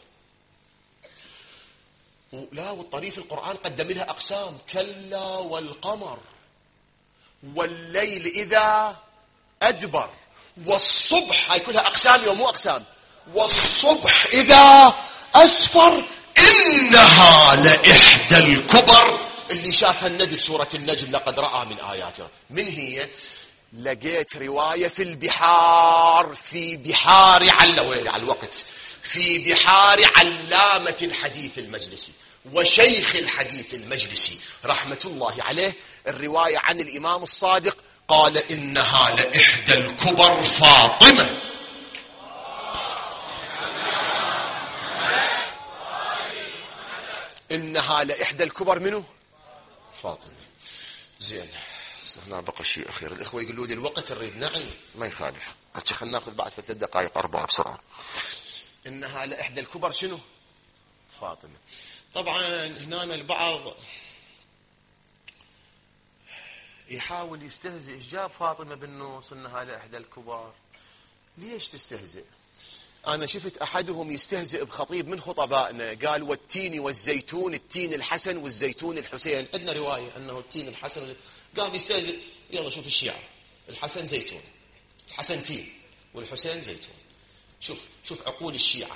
Speaker 1: لا، والطريف القرآن قدم لها أقسام: كلا والقمر والليل إذا أدبر والصبح. هاي كلها أقسام ومو أقسام. والصبح إذا أسفر إنها لإحدى الكبر. اللي شافها النبي بسورة النجم: لقد رأى من آيات ربه. من هي؟ لقيت رواية في البحار، في بحار على الوقت، في بحار علامة الحديث المجلسي وشيخ الحديث المجلسي رحمة الله عليه، الرواية عن الإمام الصادق قال: إنها لإحدى الكبر فاطمة. إنها لإحدى الكبر منه؟ فاطمة. زين، هنا بقى شيء أخير. الإخوة يقولوا لي الوقت نريد نعي، ما يخالف، خلينا ناخذ بعد 3 دقائق 4 بسرعة. إنها لإحدى الكبر شنو؟ فاطمة. طبعا هنا البعض يحاول يستهزئ: إيش جاب فاطمة بالنص إنها لإحدى الكبار؟ ليش تستهزئ؟ أنا شفت أحدهم يستهزئ بخطيب من خطبائنا، قال: والتين والزيتون، التين الحسن والزيتون الحسين. عندنا رواية أنه التين الحسن، قام يستهزئ. يلا شوف الشيعة: الحسن زيتون، الحسن تين والحسين زيتون. شوف عقول الشيعة.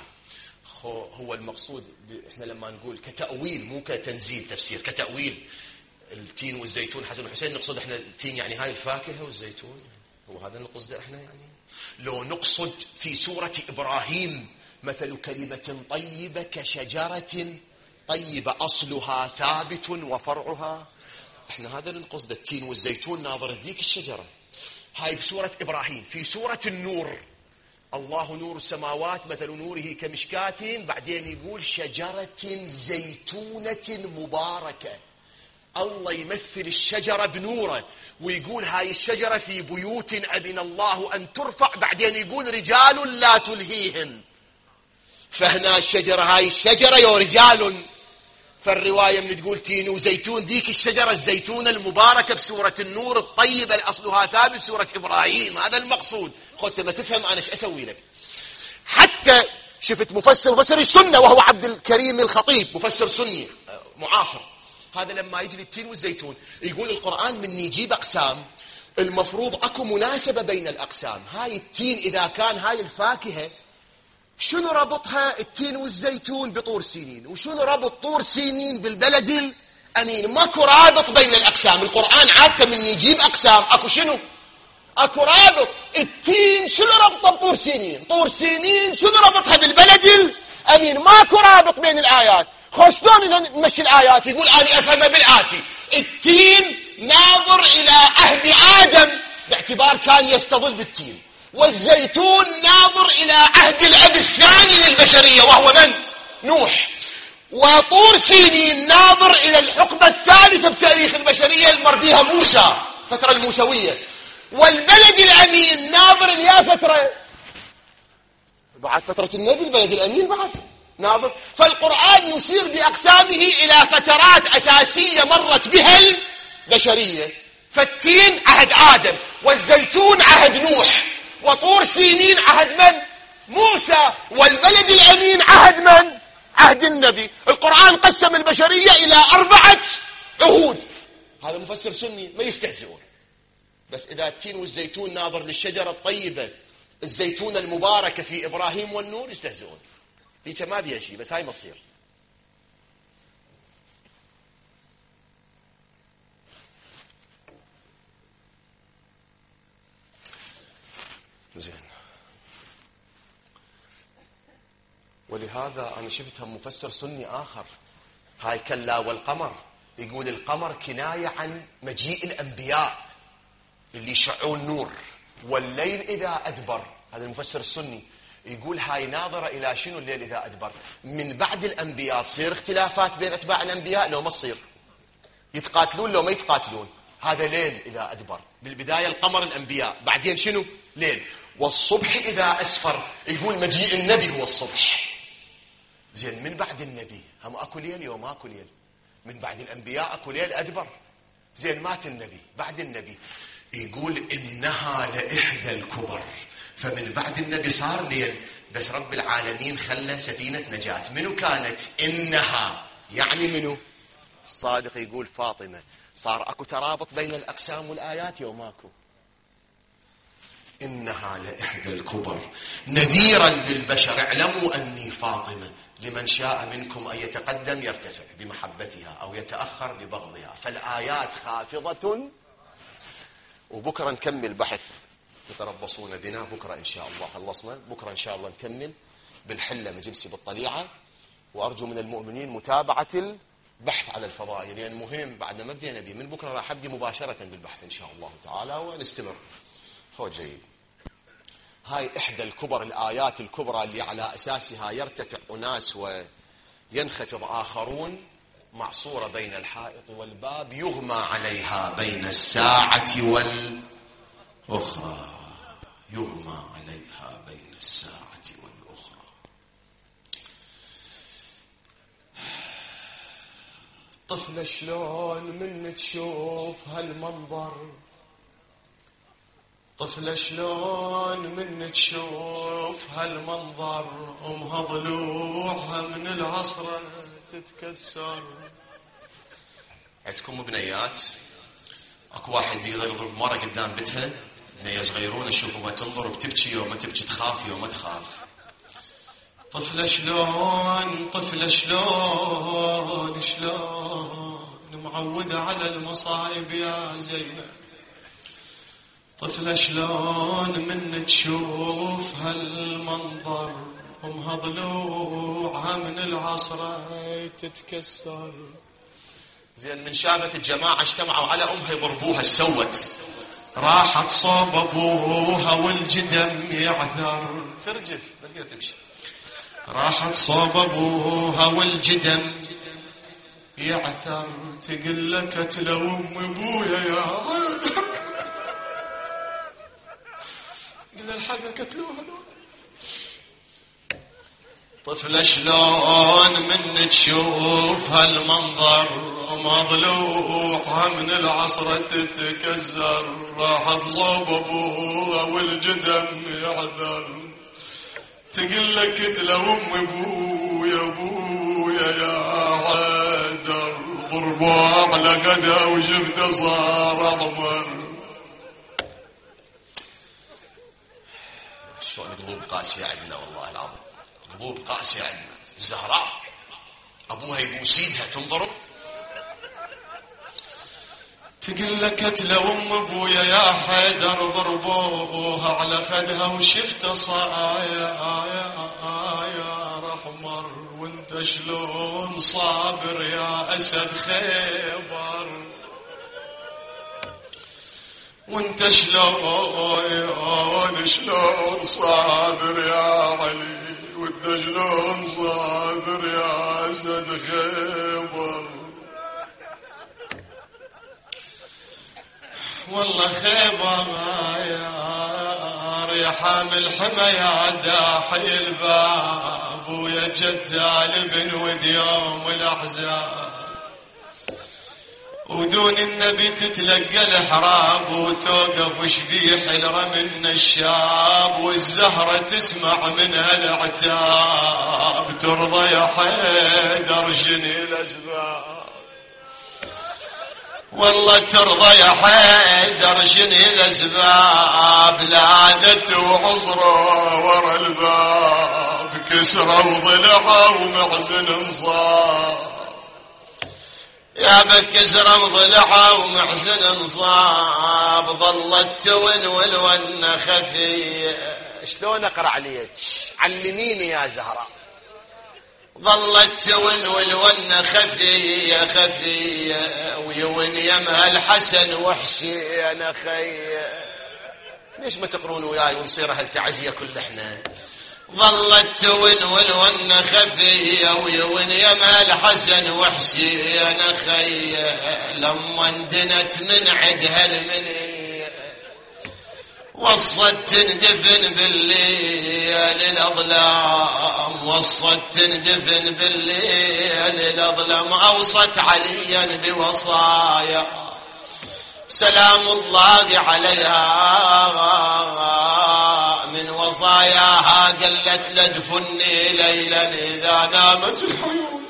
Speaker 1: هو المقصود احنا لما نقول كتأويل مو كتنزيل تفسير، كتأويل التين والزيتون حسن والحسين، نقصد احنا التين يعني هاي الفاكهة والزيتون، هو هذا نقصد احنا يعني. لو نقصد في سورة إبراهيم: مثل كلمة طيبة كشجرة طيبة أصلها ثابت وفرعها، احنا هذا نقصد التين والزيتون ناظر ذيك الشجرة. هاي بسورة إبراهيم. في سورة النور: الله نور السماوات مثل نوره كمشكاة، بعدين يقول: شجرة زيتونة مباركة. الله يمثل الشجرة بنوره ويقول: هاي الشجرة في بيوت أذن الله أن ترفع، بعدين يقول: رجال لا تلهيهم. فهنا الشجرة، هاي الشجرة يا رجال. فالرواية من تقول تين وزيتون، ذيك الشجرة الزيتونة المباركة بسورة النور الطيبة الأصلها ثابت سورة إبراهيم. هذا المقصود. خذت ما تفهم أنا ايش أسوي لك. حتى شفت مفسر السنة وهو عبد الكريم الخطيب، مفسر سني معاصر، هذا لما يجي للتين والزيتون يقول: القرآن من يجيب أقسام المفروض أكو مناسبة بين الأقسام. هاي التين إذا كان هاي الفاكهة، شنو ربطها التين والزيتون بطور سينين؟ وشنو ربط طور سينين بالبلد الأمين؟ ماكو رابط بين الأقسام. القرآن عادة من يجيب أقسام أكو شنو؟ أكو رابط. التين شنو ربطه بطور سينين؟ طور سينين شنو ربطها بالبلد الأمين؟ ماكو رابط بين الآيات. خشتون إذا نمشي الآيات. يقول: أنا أفهم بالآتي: التين ناظر إلى عهد آدم باعتبار كان يستظل بالتين، والزيتون ناظر إلى عهد الأب الثاني للبشرية وهو من؟ نوح. وطور سينين ناظر إلى الحقبة الثالثة بتاريخ البشرية المر بها موسى، فترة الموسوية. والبلد الأمين ناظر إلى فترة بعد فترة النبي، البلد الأمين بعد ناظر. فالقرآن يشير بأقسامه إلى فترات أساسية مرت بها البشرية. فالتين عهد آدم، والزيتون عهد نوح، وطور سينين عهد من؟ موسى. والبلد الأمين عهد من؟ عهد النبي. القرآن قسم البشرية إلى 4 عهود. هذا مفسر سني ما يستهزئون. بس إذا التين والزيتون ناظر للشجرة الطيبة الزيتون المباركة في إبراهيم والنور يستهزئون. هيك ما بيها شيء، بس هاي مصير. زين. ولهذا أنا شفتها مفسر سني آخر، هاي كلا والقمر، يقول القمر كناية عن مجيء الأنبياء اللي يشعون نور. والليل إذا أدبر، هذا المفسر السني يقول هاي ناظرة إلى شنو الليل إذا أدبر؟ من بعد الأنبياء تصير اختلافات بين أتباع الأنبياء لو ما تصير؟ يتقاتلون لو ما يتقاتلون؟ هذا ليل إذا أدبر. بالبداية القمر الأنبياء، بعدين شنو؟ ليل. والصبح إذا أسفر، يقول مجيء النبي هو الصبح. زين من بعد النبي هم اكو ليل يوم اكو ليل، من بعد الانبياء اكو ليل ادبر. زين مات النبي، بعد النبي يقول انها لاحدى الكبر، فمن بعد النبي صار ليل، بس رب العالمين خلى سفينة نجاة. منو كانت انها؟ يعني منو؟ الصادق يقول فاطمة. صار اكو ترابط بين الاقسام والايات يوم اكو. انها لاحدى الكبر نذيرا للبشر اعلموا اني فاطمة لمن شاء منكم ان يتقدم يرتفع بمحبتها او يتاخر ببغضها، فالايات خافضة. وبكره نكمل بحث يتربصون بنا، بكره ان شاء الله خلصنا، بكره ان شاء الله نكمل بالحله مجلسي بالطليعه، وارجو من المؤمنين متابعه البحث على الفضائل، لان مهم بعد ما بدينا به. من بكره راح ابدي مباشره بالبحث ان شاء الله تعالى ونستمر. فوق جيد. هاي احدى الكبر، الايات الكبرى اللي على اساسها يرتفع اناس وينخفض اخرون، معصوره بين الحائط والباب يغمى عليها بين الساعه والأخرى، يغمى عليها بين الساعة والأخرى. طفلة شلون من تشوف هالمنظر، طفلة شلون من تشوف هالمنظر، أمها ضلوعها من العصرة تتكسر. عندكم بنيات؟ اكو واحد يقدر يضرب مرة قدام بيتها، بنية صغيرون تشوفوا ما تنظر وبتبكي وما تبكي، تخاف وما تخاف. طفلة شلون، طفلة شلون معودة على المصايب يا زينب. طفلة شلون من تشوف هالمنظر، امها ضلوعها من العصرة تتكسر. زين من شافت الجماعة اجتمعوا على امها يضربوها، ايش سوت؟ راحت صوب ابوها والجدم يعثر، ترجف بدها تمشي. راحت صوب ابوها والجدم يعثر، تقول لك قتلوا ام ابويا يا عاد. قل الحق قتلوها هذول. طفلة شلون من تشوف هالمنظر، مضلوعها من العصرة تتكسر. راحت صوب ابوها والجدم يعذر، تقول لك قتلوا ام ابويا ابويا يا عادر، ضربوه على غدا وشفته صار احمر. شلون قلوب قاسية عندنا والله العظيم، قلوب قاسية عندنا. الزهراء ابوها يبوس ايدها تنضرب، تقول لك قتلوا ام ابويا يا حيدر، ضربوها على خدها وشفته صايا احمر. وانت شلون صابر يا اسد خيبر، وانت شلون صابر يا علي، وانت شلون صابر يا اسد خيبر. والله خيبر يا حامل حمى يا داحي الباب، ويا جدال بن وديوم الاحزاب، ودون النبي تتلقى الحراب، وتوقف وشبيح الرمن الشاب، والزهرة تسمع منها العتاب، ترضى يا حيدر شني الأسباب. والله ترضى يا حيدر شني الأسباب، لادت وعصره ورا الباب، كسره وضلعه ومحزن انصاب. يا بكسره وضلعه ومحزن انصاب، ظلت تون والونه خفيه. شلون اقرا عليك؟ علميني يا زهراء. ظلت تون والونه خفيه ويون يمها الحسن وحسين اخي. ليش ما تقرون وياي ونصير اهل تعزيه كل احنا؟ ظلت تون والونه خفيه ويون يمها الحسن وحسين اخي، لما اندنت من عدها المنيه وصت تندفن بالليل الاظلام، وصت تندفن بالليل الأظلم أوصت عليا بوصايا سلام الله عليها من وصاياها قلت لدفني ليلا إذا نامت الحيون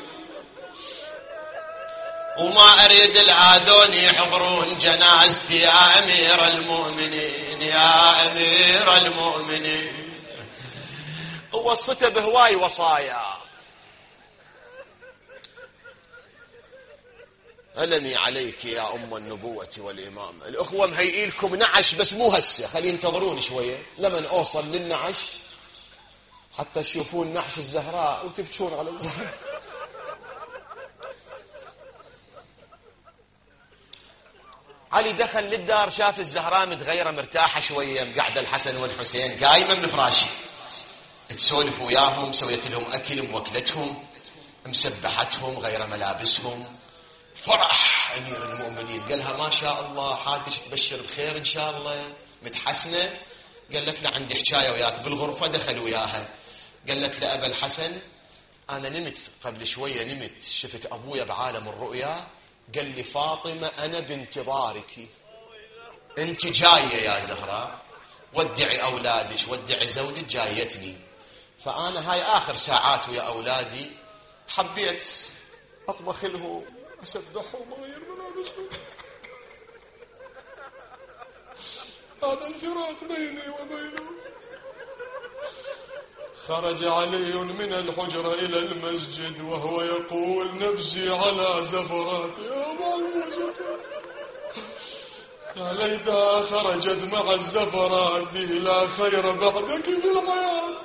Speaker 1: وما أريد الآذون يحضرون جنازتي يا أمير المؤمنين يا أمير المؤمنين. ووصته بهواي وصايا. ألمي عليك يا أم النبوة والإمام. الأخوة مهيئين لكم نعش بس مو هسه، خلي ينتظرون شوية لمن أوصل للنعش حتى تشوفون نعش الزهراء وتبكون على الزهراء. علي دخل للدار شاف الزهراء متغيرة مرتاحة شوية، مقعدة الحسن والحسين قايمة من فراشي تسولف وياهم، سويت لهم أكل موكلتهم، مسبحتهم، غير ملابسهم. فرح أمير المؤمنين، قالها ما شاء الله حالتك تبشر بخير إن شاء الله، متحسنة. قالت له عندي حكاية وياك. بالغرفة دخل وياها، قالت له أبا الحسن أنا نمت قبل شوية، نمت شفت أبويا بعالم الرؤيا قال لي فاطمة أنا بانتظارك، أنت جاية يا زهراء، ودعي أولادك ودعي زوجك، جايتني. فأنا هاي آخر ساعات ويا أولادي حبيت أطبخ لهم أسبحهم وغير ملابسهم. هذا الفراق بيني وبينهم. خرج علي من الحجرة إلى المسجد وهو يقول نفسي على زفرات يا معوزة، يا ليتها خرجت مع الزفرات، لا خير بعدك في الحياة،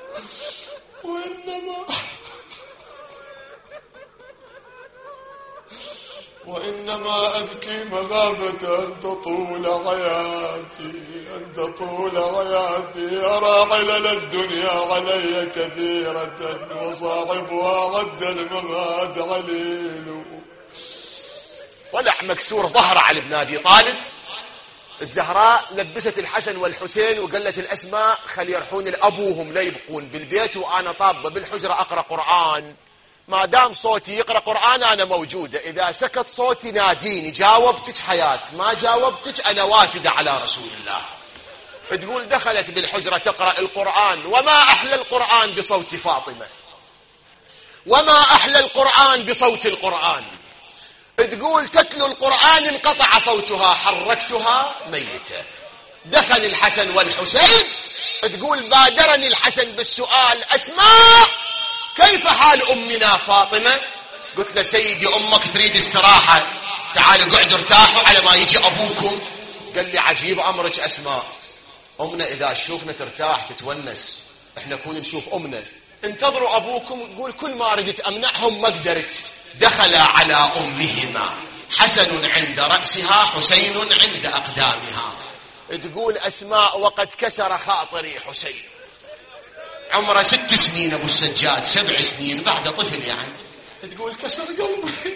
Speaker 1: وإنما أبكي مخافة أن تطول حياتي، أن تطول حياتي، يا راحل للدنيا علي كثيرة، وصاحبها عد الممات عليل. ولع مكسور ظهر على ابن أبي طالب. الزهراء لبست الحسن والحسين وقالت الأسماء خلي يرحون لأبوهم لا يبقون بالبيت، وأنا طابة بالحجرة أقرأ قرآن، ما دام صوتي يقرأ قرآن أنا موجودة، إذا سكت صوتي ناديني، جاوبتك حياة، ما جاوبتك أنا وافدة على رسول الله. تقول دخلت بالحجرة تقرأ القرآن، وما أحلى القرآن بصوت فاطمة، وما أحلى القرآن بصوت القرآن. تقول تتلو القرآن انقطع صوتها، حركتها ميتة. دخل الحسن والحسين، تقول بادرني الحسن بالسؤال أسماء كيف حال أمنا فاطمة؟ قلت له سيدي أمك تريد استراحة، تعالوا قعدوا ارتاحوا على ما يجي أبوكم. قال لي عجيب أمرك أسماء، أمنا إذا شوفنا ترتاح تتونس، إحنا كون نشوف أمنا، انتظروا أبوكم. يقول كل ما ردت أمنعهم ما قدرت. دخل على أمهما، حسن عند رأسها، حسين عند أقدامها. تقول أسماء وقد كسر خاطري حسين، عمره 6 سنين أبو السجاد، 7 سنين بعد طفل يعني. تقول كسر قلبي،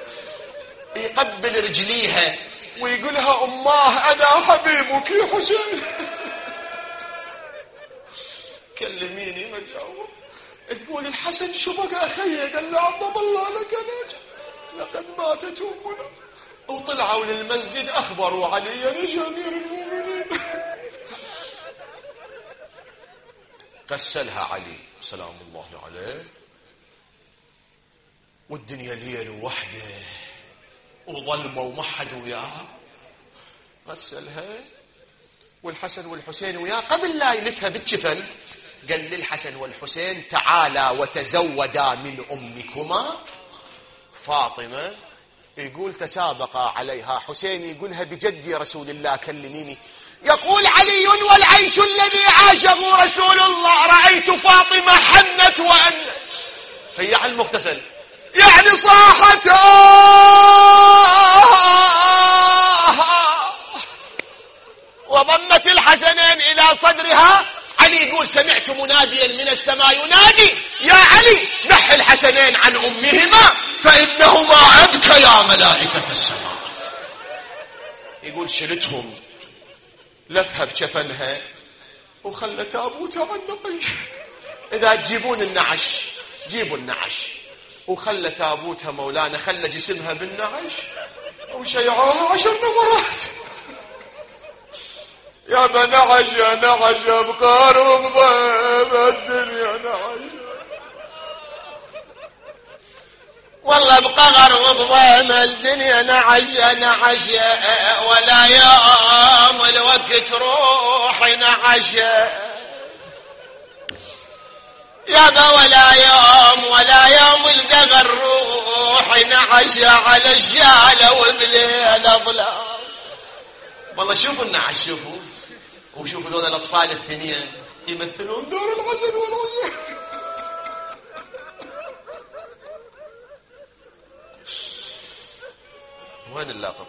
Speaker 1: يقبل رجليها ويقولها أماه أنا حبيبك يا حسين. كلميني ما جاوب. تقول الحسن شو بقى أخي؟ قال له عظم الله لك نجا، لقد ماتت أمنا. وطلعوا للمسجد أخبروا علي نجا أمير المؤمنين. غسلها علي سلام الله عليه، والدنيا ليل وحده وظلمه وما حد وياه. غسلها والحسن والحسين وياه. قبل لا يلفها بالجفن قال للحسن والحسين تعالا وتزودا من أمكما فاطمة. يقول تسابق عليها حسين يقولها بجدي رسول الله كلميني. يقول علي والعيش الذي عاشه رسول الله رأيت فاطمة حنت وأنت، هي على المغتسل يعني صاحت وضمت الحسنين إلى صدرها. علي يقول سمعت مناديا من السماء ينادي يا علي نح الحسنين عن أمهما فإنهما أبكيا ملائكة السماء. يقول شلتهم لفها بجفنها وخلت تابوتها عن نقي. إذا تجيبون النعش جيبوا النعش، وخلى تابوتها مولانا، خلى جسمها بالنعش وشيعوها 10 نمرات. يا بنعش يا نعش يا بقار وبضيب الدنيا نعش، والله بقهر وبضيم الدنيا نعش نعش، ولا يوم الوقت روحي نعش يابا، ولا يوم القهر روحي نعش على الشالة وبليل ظلام. والله شوفوا النعش، شوفوا وشوفوا ذول الأطفال الثنية يمثلون دور الحسن والحسين. وين اللقطة؟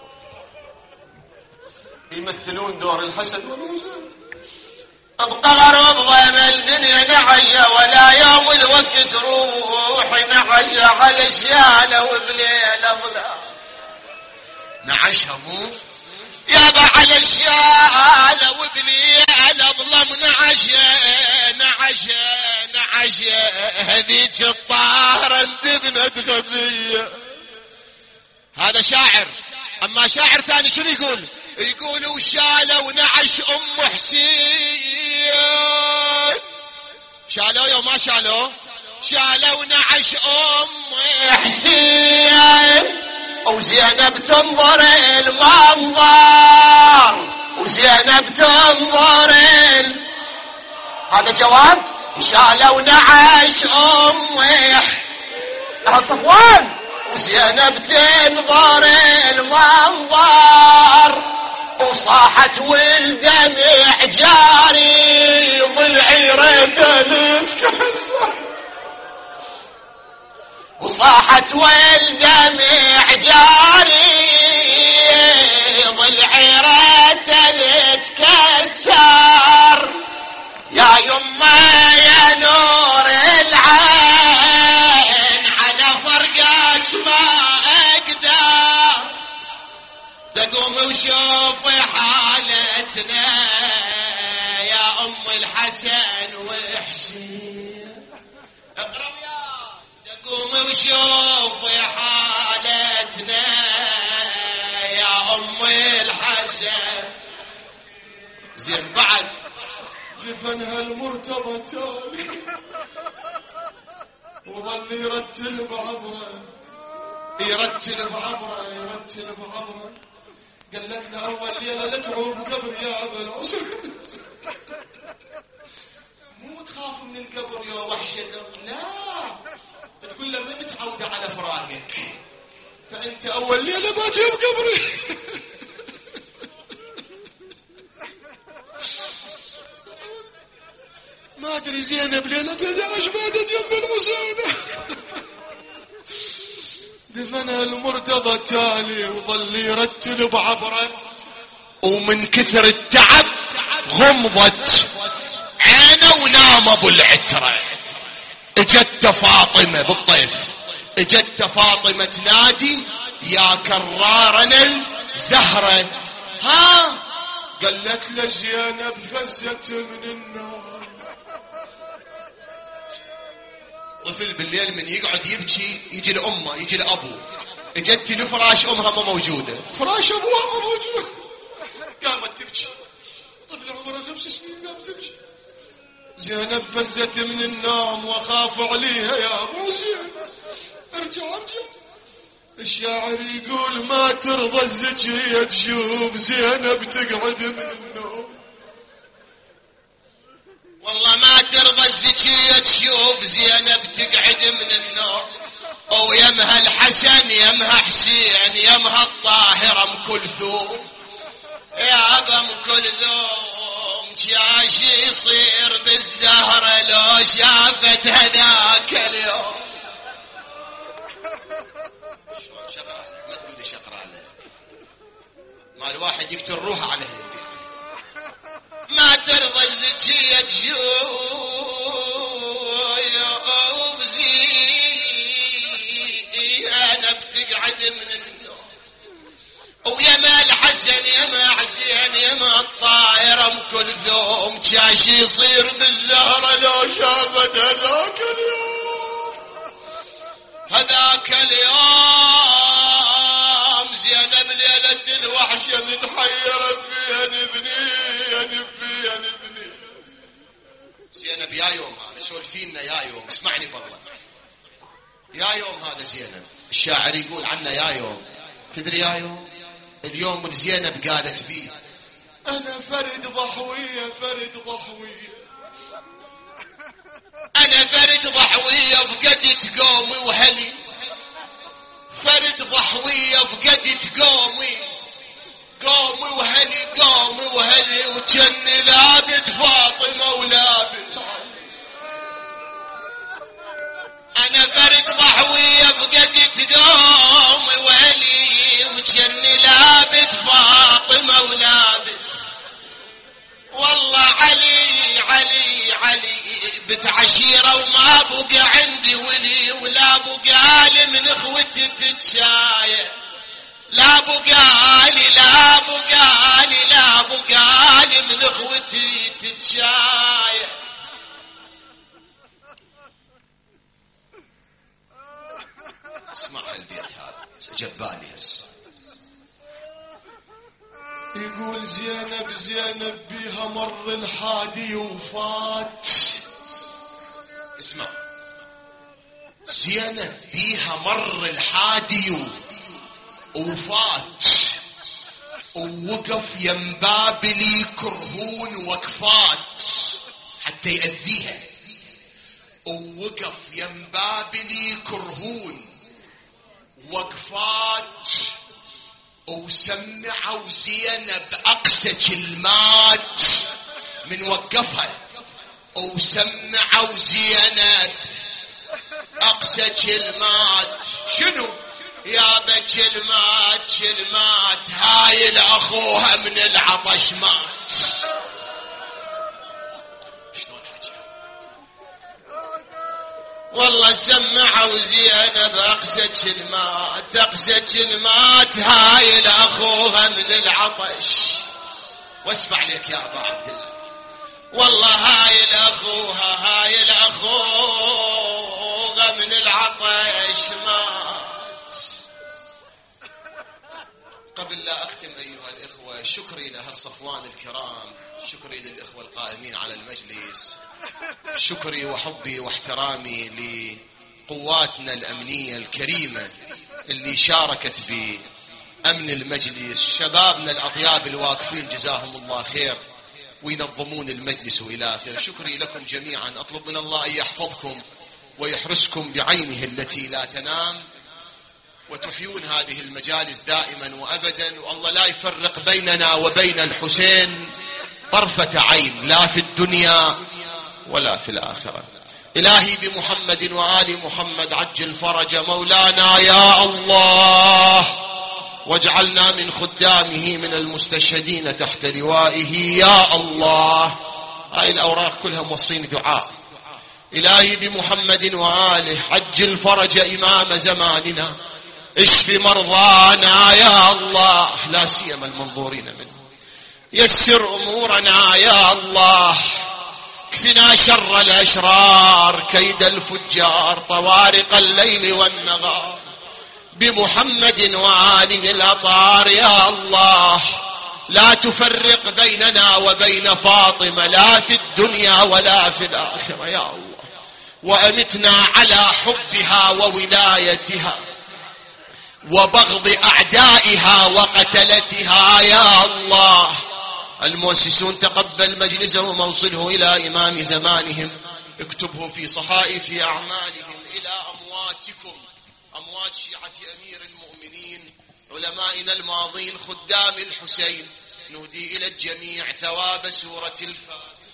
Speaker 1: يمثلون دور الحسن والحسين. بقهر وبضيم الدنيا نعش، ولا يوم الوقت روحي نعش على الشالة وبليل ظلام. نعشها مو يابا على الشالة وبليل ظلام، نعش هذيك الطاهرة اندبنت خفية. هذا شاعر. اما شاعر ثاني شنو يقول وشالوا ونعش ام حسين. شالوا يوم ما شالوا ونعش ام حسين، وزينب تنظر المنظر، وزينب تنظر هذا جواب. وشالوا ونعش ام صفوان، وزينب تنظر المنظر، وصاحت والدمع جاري ضلعي ريت الاتكسر، وصاحت والدمع جاري ضلعي ريت الاتكسر. يا يما يا نور العين على فرقك ما اقدر، تقوم وشوفي حالتنا يا ام الحسن وحسين. اقرأ يا تقوم وشوفي حالتنا يا ام الحسن. زين بعد دفنها المرتضى تالي وظل يرتل بعبره، قال لك اول ليله لا تعوف قبر يا ابا العصر. مو تخاف من القبر يا وحش القبر، لا تقول له ما متعوده على فراقك، فانت اول ليله باجي بقبري. ما ادري زينب ليله 11 ماتت يم الحسين. دفنها المرتضى التالي وظل يرتل بعبره، ومن كثر التعب غمضت عينه ونام ابو العتره. اجت فاطمه بالطيف، اجت فاطمه تنادي يا كرارنا الزهره. ها قالت له زينب فزت من النار. طفل بالليل من يقعد يبكي يجي لأمه يجي لأبوه، اجت لفراش أمها ما موجودة، فراش أبوها ما موجود، قامت تبكي. طفل عمره 5 سنين قام تبكي. زينب فزت من النوم وخاف عليها يا أبو زينب. ارجع الشاعر يقول ما ترضى الزكية تشوف زينب تقعد من النوم. والله ما ترضى الزكية تشوف زينب تقعد من النوم، ويمها الحسن يمها حسين يمها الطاهر ام كلثوم. يا ابا ام كلثوم جاش يصير بالزهرة لو شافت هذاك اليوم. شلون شقرا عليك؟ ما تقول لي شقرا عليك، ما الواحد يقتل روحه على البيت. ما ترضى الزكية تشوف زينب تقعد من النوم، ويما الحسن يما حسين يما الطاهر ام كلثوم جاش يصير بالزهرة لو شافت من تحيرت بيها نذني يا نبي يا نذني. زينب يا يوم هذا سولفينا يا يوم، اسمعني بالله يا يوم هذا زينب، الشاعر يقول عنه يا يوم. تدري يا يوم اليوم اللي زينب قالت بيه أنا فرد ضحوية فرد ضحوية، أنا فرد ضحوية فقدت قومي وهلي، فرد ضحوية فقدت قومي قومي وهلي قومي وهلي، وجني لابد فاطمة ولابد علي. أنا فرد ضحوية فقدت قومي وهلي، وجني لابد فاطمة ولابد. والله علي علي علي بنت عشيرة وما بقى عندي ولي، ولا بقى من اخوتي تتشاية، لا بقى لي لا بقى لي لا بقى لي من اخوتي تتشاية. اسمع البيت هذا جبالي هسه يقول زينب زينب بيها مر الحادي وفات. اسمع زينب بيها مر الحادي وفات، ووقف يم بابلي كرهون وقفات حتى يأذيها، ووقف يم بابلي كرهون وقفات، وسمعوا زينب أقسى كلمات من وقفها، وسمعوا زينب أقسى كلمات. شنو يا بكلمات كلمات هاي لأخوها من العطش مات. شلون حكي والله سمعوا زينب أقسى كلمات أقسى كلمات هاي لأخوها من العطش. واسمع لك يا أبا عبد الله والله هاي لأخوها هاي لأخوها من العطش مات. قبل لا أختم أيها الإخوة شكري لأهل صفوان الكرام، شكري للإخوة القائمين على المجلس، شكري وحبي واحترامي لقواتنا الأمنية الكريمة اللي شاركت بأمن المجلس، شبابنا الأطياب الواقفين جزاهم الله خير وينظمون المجلس وإلى آخره. شكري لكم جميعا، أطلب من الله أن يحفظكم ويحرسكم بعينه التي لا تنام، وتحيون هذه المجالس دائما وأبدا، والله لا يفرق بيننا وبين الحسين طرفة عين لا في الدنيا ولا في الآخرة. إلهي بمحمد وآل محمد عجل فرج مولانا يا الله، واجعلنا من خدامه من المستشهدين تحت لوائه يا الله. هاي الأوراق كلها موصين دعاء. إلهي بمحمد وآله عجل فرج إمام زماننا، اشف مرضانا يا الله لا سيما المنظورين منه، يسر أمورنا يا الله، اكفنا شر الأشرار كيد الفجار طوارق الليل والنهار، بمحمد وآله الأطهار يا الله. لا تفرق بيننا وبين فاطمة لا في الدنيا ولا في الآخرة يا الله، وأمتنا على حبها وولايتها وبغض أعدائها وقتلتها يا الله. المؤسسون تقبل مجلسهم ووصله إلى إمام زمانهم، اكتبه في صحائف أعمالهم إلى أمواتكم أموات شيعة أمير المؤمنين علمائنا الماضين خدام الحسين، نهدي إلى الجميع ثواب سورة الفاتحة.